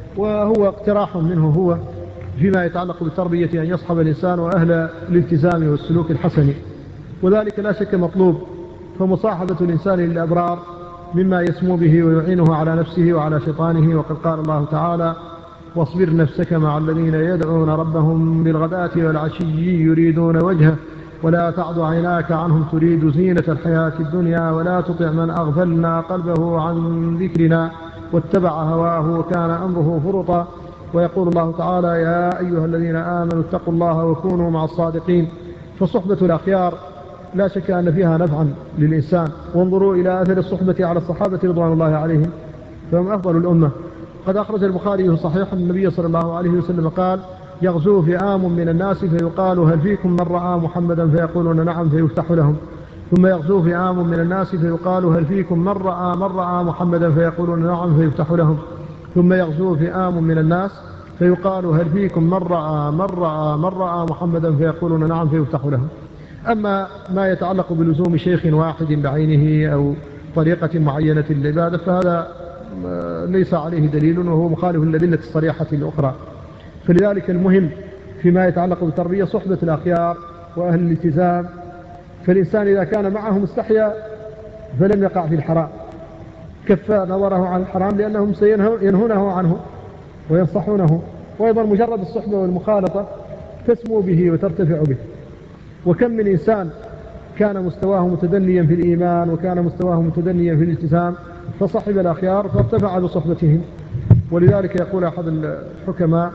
وهو اقتراح منه هو فيما يتعلق بالتربية أن يصحب الإنسان وأهل الالتزام والسلوك الحسن، وذلك لا شك مطلوب، فمصاحبة الإنسان للأبرار مما يسمو به ويعينه على نفسه وعلى شيطانه. وقد قال الله تعالى: واصبر نفسك مع الذين يدعون ربهم بالغداة والعشي يريدون وجهه ولا تعد عيناك عنهم تريد زينة الحياة الدنيا ولا تطع من أغفلنا قلبه عن ذكرنا واتبع هواه وكان أمره فرطا. ويقول الله تعالى: يا أيها الذين آمنوا اتقوا الله وكونوا مع الصادقين. فصحبة الأخيار لا شك أن فيها نفعا للإنسان. وانظروا إلى أثر الصحبة على الصحابة رضوان الله عليهم، فهم أفضل الأمة. قد أخرج البخاري صحيح النبي صلى الله عليه وسلم قال: يغزو فئام من الناس فيقال: هل فيكم من رأى محمدا؟ فيقولون: نعم، فيفتح لهم. ثم يغزو فئام من الناس فيقال: هل فيكم من رأى من رأى محمدا؟ فيقولون: نعم، فيفتح لهم. ثم يغزو فئام من الناس فيقال: هل فيكم من رأى من رأى من رأى محمدا؟ فيقولون: نعم، فيفتح لهم. أما ما يتعلق بلزوم شيخ واحد بعينه أو طريقة معينة للعبادة فهذا ليس عليه دليل، وهو مخالف للأدلة الصريحة الأخرى. فلذلك المهم فيما يتعلق بالتربية صحبة الأخيار وأهل الالتزام. فالإنسان إذا كان معهم استحيا فلم يقع في الحرام، كف نظره عن الحرام، لأنهم سينهونه عنه وينصحونه. وأيضا مجرد الصحبة والمخالطة تسمو به وترتفع به. وكم من إنسان كان مستواه متدنيا في الإيمان وكان مستواه متدنيا في الالتزام فصحب الأخيار فارتفع بصحبتهم. ولذلك يقول أحد الحكماء: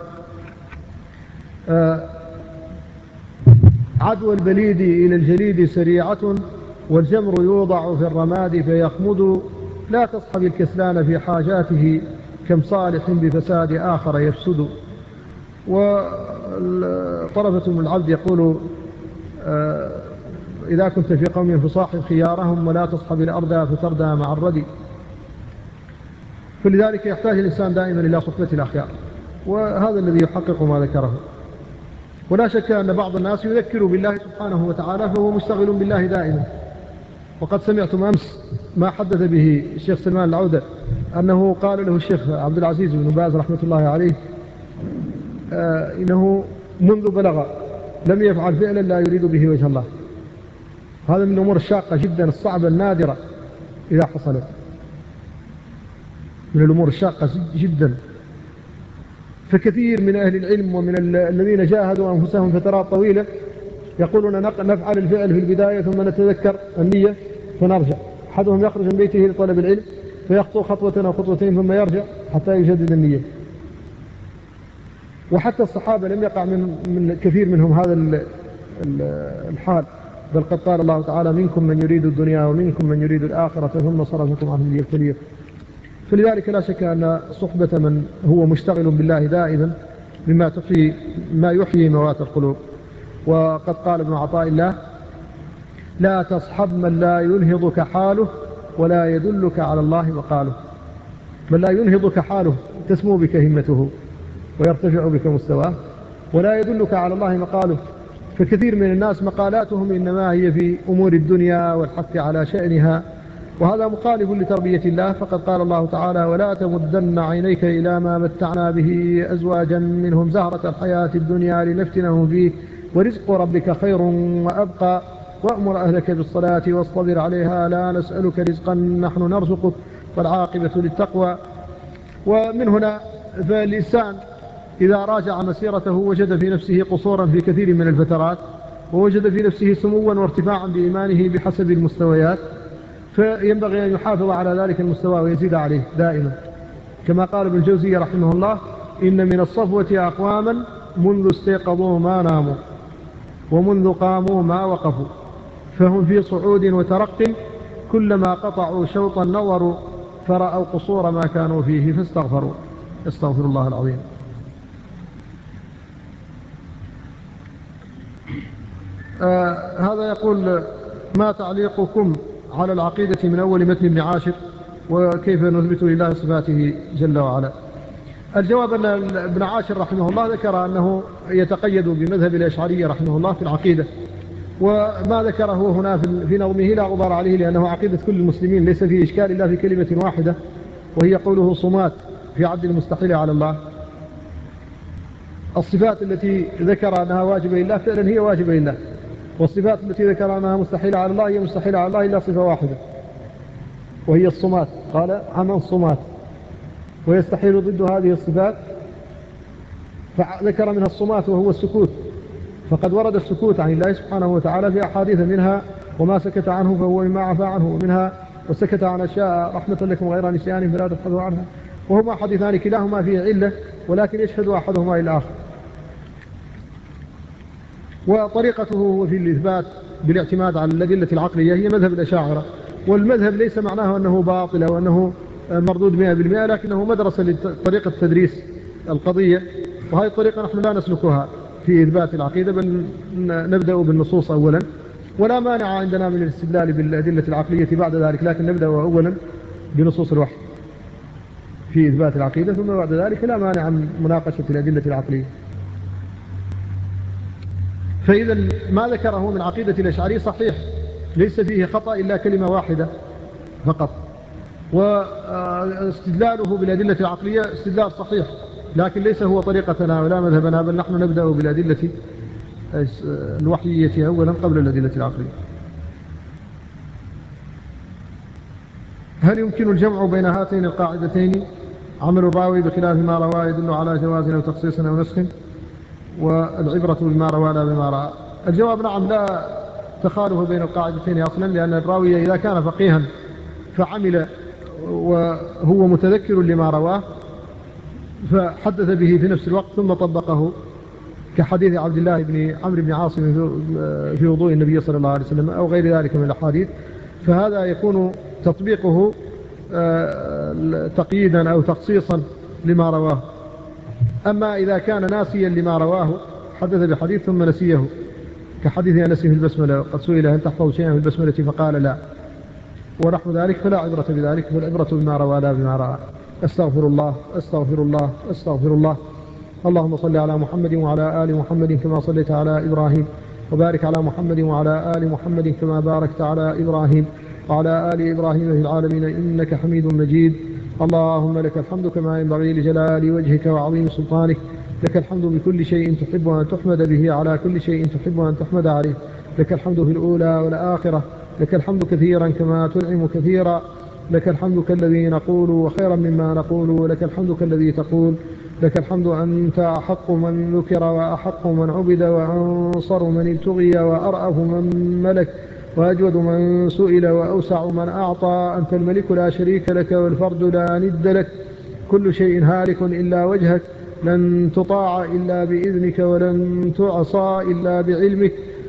آه عدوى البليد إلى الجليد سريعة والجمر يوضع في الرماد فيخمد. لا تصحب الكسلان في حاجاته كم صالح بفساد آخر يفسد. وطرفة من العبد يقول: آه إذا كنت في قوم فصاحب خيارهم ولا تصحب الأرض فتردى مع الردي. فلذلك يحتاج الإنسان دائما إلى صحبة الأخيار، وهذا الذي يحقق ما ذكره. ولا شك أن بعض الناس يذكر بالله سبحانه وتعالى فهو مشتغل بالله دائما. وقد سمعتم أمس ما حدث به الشيخ سلمان العودة أنه قال له الشيخ عبد العزيز بن باز رحمة الله عليه آه إنه منذ بلغ لم يفعل فعلا لا يريد به وجه الله. هذا من الأمور الشاقة جدا الصعبة النادرة إذا حصلت، من الأمور الشاقة جدا. فكثير من أهل العلم ومن الذين جاهدوا أنفسهم فترات طويلة يقولون نفعل الفعل في البداية ثم نتذكر النية فنرجع. أحدهم يخرج من بيته لطلب العلم فيخطو خطوة أو خطوتين ثم يرجع حتى يجدد النية. وحتى الصحابة لم يقع من, من كثير منهم هذا الحال، بل قد قال الله تعالى: منكم من يريد الدنيا ومنكم من يريد الآخرة ثم صرفكم عنهم ليبتليكم. فلذلك لا شك أن صحبة من هو مشتغل بالله دائما مما تحيي ما يحيي موات القلوب. وقد قال ابن عطاء الله: لا تصحب من لا ينهضك حاله ولا يدلك على الله مقاله. من لا ينهضك حاله تسمو بك همته ويرتفع بك مستواه، ولا يدلك على الله مقاله. فكثير من الناس مقالاتهم إنما هي في أمور الدنيا والحث على شأنها، وهذا مخالف لتربية الله. فقد قال الله تعالى: ولا تمدن عينيك إلى ما متعنا به أزواجا منهم زهرة الحياة الدنيا لنفتنهم فيه ورزق ربك خير وأبقى وأمر أهلك بالصلاة واصطبر عليها لا نسألك رزقا نحن نرزقك والعاقبة للتقوى. ومن هنا فالإنسان إذا راجع مسيرته وجد في نفسه قصورا في كثير من الفترات، ووجد في نفسه سموا وارتفاعا بإيمانه بحسب المستويات، فينبغي أن يحافظ على ذلك المستوى ويزيد عليه دائما. كما قال ابن الجوزي رحمه الله: إن من الصفوة أقواما منذ استيقظوا ما ناموا ومنذ قاموا ما وقفوا فهم في صعود وترق كلما قطعوا شوطا نظروا فرأوا قصور ما كانوا فيه فاستغفروا. استغفر الله العظيم. آه هذا يقول: ما تعليقكم على العقيدة من أول متن ابن عاشر وكيف نثبت لله صفاته جل وعلا؟ الجواب أن ابن عاشر رحمه الله ذكر أنه يتقيد بمذهب الأشعرية رحمه الله في العقيدة، وما ذكره هنا في نظمه لا غبار عليه، لأنه عقيدة كل المسلمين ليس فيه إشكال إلا في كلمة واحدة وهي قوله صمات في عد المستحيل على الله. الصفات التي ذكر أنها واجبة لله فعلا هي واجبة لله، والصفات التي ذكر أنها مستحيلة على الله هي مستحيلة على الله إلا صفة واحدة وهي الصمات. قال عن الصمات ويستحيل ضد هذه الصفات، فذكر منها الصمات وهو السكوت، فقد ورد السكوت عن الله سبحانه وتعالى في أحاديث، منها وما سكت عنه فهو مما عفى عنه، ومنها وسكت عن أشياء رحمة لكم غير نسيان فلا تبحثوا عنها، وهما حديثان كلاهما فيه علة ولكن يشهد أحدهما إلى الآخر. وطريقته في الإثبات بالاعتماد على الأدلة العقلية هي مذهب الأشاعرة، والمذهب ليس معناه أنه باطل أو أنه مردود مئة بالمئة، لكنه مدرسة لطريقة تدريس القضية، وهذه الطريقة نحن لا نسلكها في إثبات العقيدة، بل نبدأ بالنصوص أولا، ولا مانع عندنا من الاستدلال بالأدلة العقلية بعد ذلك، لكن نبدأ أولا بنصوص الوحي في إثبات العقيدة، ثم بعد ذلك لا مانع من مناقشة الأدلة العقلية. فإذا ما ذكره من عقيدة الأشعري صحيح، ليس فيه خطأ إلا كلمة واحدة فقط، واستدلاله بالأدلة العقلية استدلال صحيح، لكن ليس هو طريقتنا ولا مذهبنا، بل نحن نبدأ بالأدلة الوحيية أولا قبل الأدلة العقلية. هل يمكن الجمع بين هاتين القاعدتين، عمل الراوي بخلاف ما رواه يدل على جواز أو تخصيص أو نسخ، والعبرة بما روى لا بما رأى؟ الجواب نعم، لا تخالف بين القاعدتين أصلا، لأن الراوي إذا كان فقيها فعمل وهو متذكر لما رواه فحدث به في نفس الوقت ثم طبقه، كحديث عبد الله بن عمرو بن عاصم في وضوء النبي صلى الله عليه وسلم أو غير ذلك من الأحاديث، فهذا يكون تطبيقه تقييدا أو تخصيصا لما رواه. أما إذا كان ناسيا لما رواه حدث بحديث ثم نسيه، كحديث أنس في البسملة قد سئل هل تحفظ شيئا في البسملة فقال لا، ونحو ذلك، فلا عبرة بذلك، فالعبرة بما روى لا بما رأى. أستغفر الله أستغفر الله أستغفر الله. اللهم صل على محمد وعلى آل محمد كما صليت على إبراهيم، وبارك على محمد وعلى آل محمد كما باركت على إبراهيم وعلى آل إبراهيم في العالمين إنك حميد مجيد. اللهم لك الحمد كما ينبغي لجلال وجهك وعظيم سلطانك، لك الحمد بكل شيء تحب أن تحمد به على كل شيء تحب أن تحمد عليه، لك الحمد في الأولى والآخرة، لك الحمد كثيرا كما تنعم كثيرا، لك الحمد كالذي نقول وخيرا مما نقول، ولك الحمد كالذي تقول، لك الحمد أنت أحق من ذكر وأحق من عبد وأنصر من ابتغي وأرأف من ملك وأجود من سئل وأوسع من أعطى. أنت الملك لا شريك لك والفرد لا ند لك، كل شيء هالك إلا وجهك، لن تطاع إلا بإذنك ولن تعصى إلا بعلمك،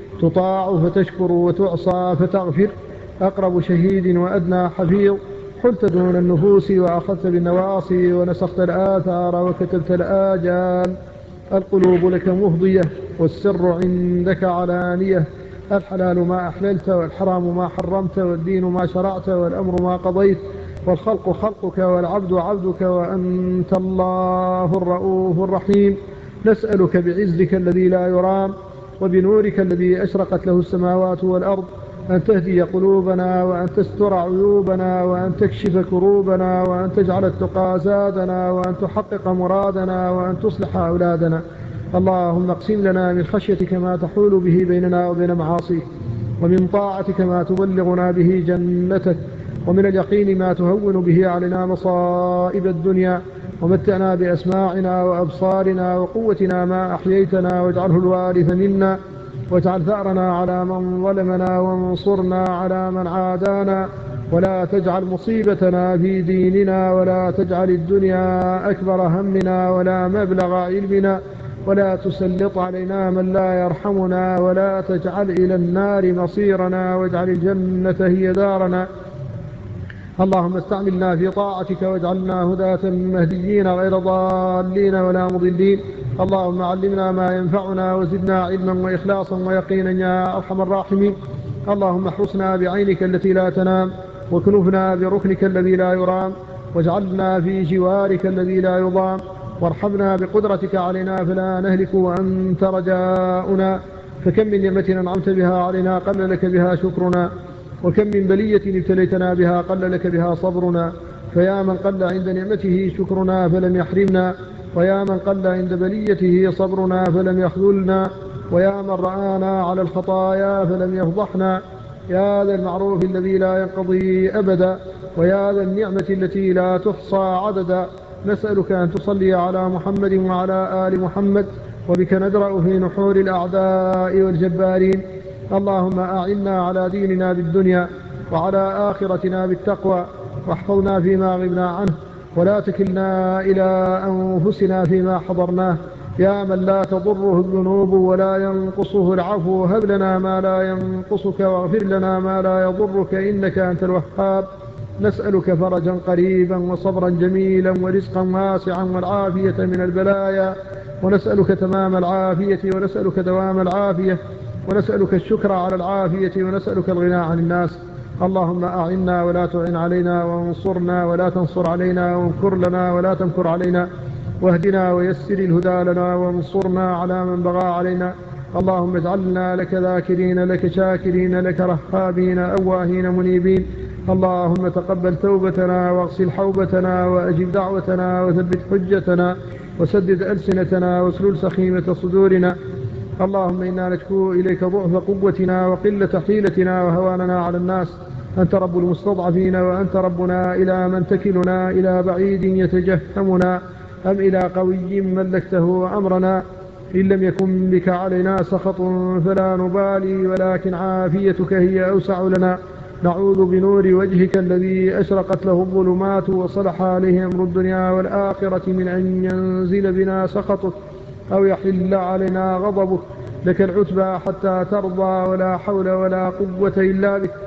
تطاع فتشكر وتعصى فتغفر، أقرب شهيد وأدنى حفيظ، حلت دون النفوس وأخذت بالنواصي ونسخت الآثار وكتبت الآجال، القلوب لك مفضية والسر عندك علانية، الحلال ما أحللت والحرام ما حرمت والدين ما شرعت والأمر ما قضيت والخلق خلقك والعبد عبدك وأنت الله الرؤوف الرحيم. نسألك بعزك الذي لا يرام وبنورك الذي أشرقت له السماوات والأرض أن تهدي قلوبنا وأن تستر عيوبنا وأن تكشف كروبنا وأن تجعل التقى زادنا وأن تحقق مرادنا وأن تصلح أولادنا. اللهم اقسم لنا من خشيتك ما تحول به بيننا وبين معاصيك، ومن طاعتك ما تبلغنا به جنتك، ومن اليقين ما تهون به علينا مصائب الدنيا، ومتعنا بأسماعنا وأبصارنا وقوتنا ما أحييتنا، واجعله الوارث منا، واجعل ثأرنا على من ظلمنا، وانصرنا على من عادانا، ولا تجعل مصيبتنا في ديننا، ولا تجعل الدنيا أكبر همنا ولا مبلغ علمنا، ولا تسلط علينا من لا يرحمنا، ولا تجعل إلى النار مصيرنا، واجعل الجنة هي دارنا. اللهم استعملنا في طاعتك واجعلنا هداة مهديين غير ضالين ولا مضلين. اللهم علمنا ما ينفعنا وزدنا علما وإخلاصا ويقينا يا أرحم الراحمين. اللهم احرسنا بعينك التي لا تنام، وكنفنا بركنك الذي لا يرام، واجعلنا في جوارك الذي لا يضام، وارحمنا بقدرتك علينا فلا نهلك وأنت رجاؤنا. فكم من نعمة أنعمت بها علينا قل لك بها شكرنا، وكم من بلية ابتليتنا بها قل لك بها صبرنا، فيا من قل عند نعمته شكرنا فلم يحرمنا، ويا من قل عند بليته صبرنا فلم يخذلنا، ويا من رآنا على الخطايا فلم يفضحنا، يا ذا المعروف الذي لا ينقضي أبدا، ويا ذا النعمة التي لا تحصى عددا، نسألك أن تصلي على محمد وعلى آل محمد، وبك ندرأ في نحور الأعداء والجبارين. اللهم أعنا على ديننا بالدنيا وعلى آخرتنا بالتقوى، واحفظنا فيما غبنا عنه، ولا تكلنا إلى أنفسنا فيما حضرناه. يا من لا تضره الذنوب ولا ينقصه العفو، هب لنا ما لا ينقصك واغفر لنا ما لا يضرك، إنك أنت الوهاب. نسألك فرجا قريبا وصبرا جميلا ورزقا واسعا والعافية من البلايا، ونسألك تمام العافية، ونسألك دوام العافية، ونسألك الشكر على العافية، ونسألك الغنى عن الناس. اللهم أعنا ولا تعن علينا، وانصرنا ولا تنصر علينا، وانكر لنا ولا تنكر علينا، واهدنا ويسر الهدى لنا، وانصرنا على من بغى علينا. اللهم اجعلنا لك ذاكرين لك شاكرين لك رهابين أواهين منيبين. اللهم تقبل توبتنا واغسل حوبتنا وأجب دعوتنا وثبت حجتنا وسدد ألسنتنا واسلل سخيمة صدورنا. اللهم إنا نشكو إليك ضعف قوتنا وقلة حيلتنا وهواننا على الناس. أنت رب المستضعفين، وأنت ربنا، إلى من تكلنا؟ إلى بعيد يتجهمنا أم إلى قوي ملكته أمرنا؟ إن لم يكن بك علينا سخط فلا نبالي، ولكن عافيتك هي أوسع لنا. نعوذ بنور وجهك الذي أشرقت له الظلمات وصلح عليه أمر الدنيا والآخرة من أن ينزل بنا سخطك أو يحل علينا غضبك. لك العتبى حتى ترضى، ولا حول ولا قوة إلا بك.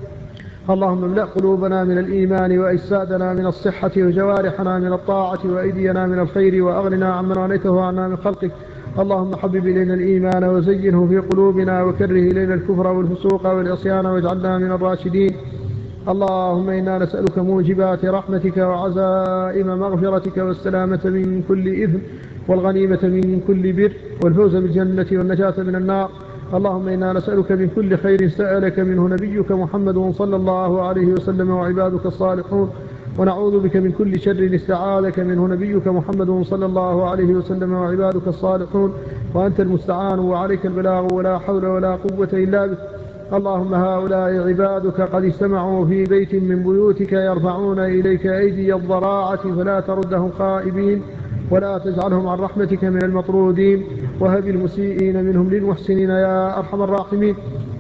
اللهم املأ قلوبنا من الإيمان، وأجسادنا من الصحة، وجوارحنا من الطاعة، وأيدينا من الخير، وأغننا عمن غنيته عنا من خلقك. اللهم حبب إلينا الإيمان وزينه في قلوبنا، وكره إلينا الكفر والفسوق والعصيان، واجعلنا من الراشدين. اللهم إنا نسألك موجبات رحمتك وعزائم مغفرتك، والسلامة من كل إثم، والغنيمة من كل بر، والفوز بالجنة والنجاة من النار. اللهم إنا نسألك من كل خير سألك منه نبيك محمد صلى الله عليه وسلم وعبادك الصالحون، ونعوذ بك من كل شر استعاذك منه نبيك محمد صلى الله عليه وسلم وعبادك الصالحون، وأنت المستعان وعليك البلاغ، ولا حول ولا قوة إلا بك. اللهم هؤلاء عبادك قد اجتمعوا في بيت من بيوتك يرفعون إليك أيدي الضراعة، فلا تردهم خائبين، ولا تجعلهم عن رحمتك من المطرودين، وهب المسيئين منهم للمحسنين يا أرحم الراحمين.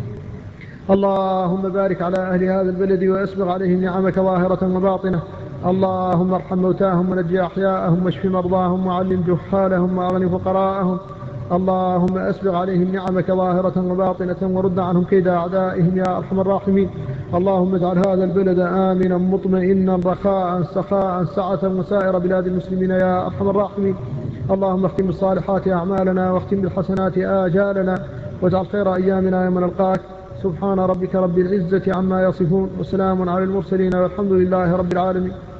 اللهم بارك على أهل هذا البلد، وأسبغ عليهم نعمك ظاهرة وباطنة. اللهم ارحم موتاهم، ونجي أحياءهم، واشف مرضاهم، وعلم جهالهم، وأغن فقراءهم. اللهم أسبغ عليهم نعمك ظاهرة وباطنة، ورد عنهم كيد أعدائهم يا أرحم الراحمين. اللهم اجعل هذا البلد آمنا مطمئنا رخاء سخاء سعة، وسائر بلاد المسلمين يا أرحم الراحمين. اللهم اختم بالصالحات أعمالنا، واختم بالحسنات آجالنا، واجعل خير أيامنا يوم نلقاك. سبحان ربك رب العزة عما يصفون، وسلام على المرسلين، والحمد لله رب العالمين.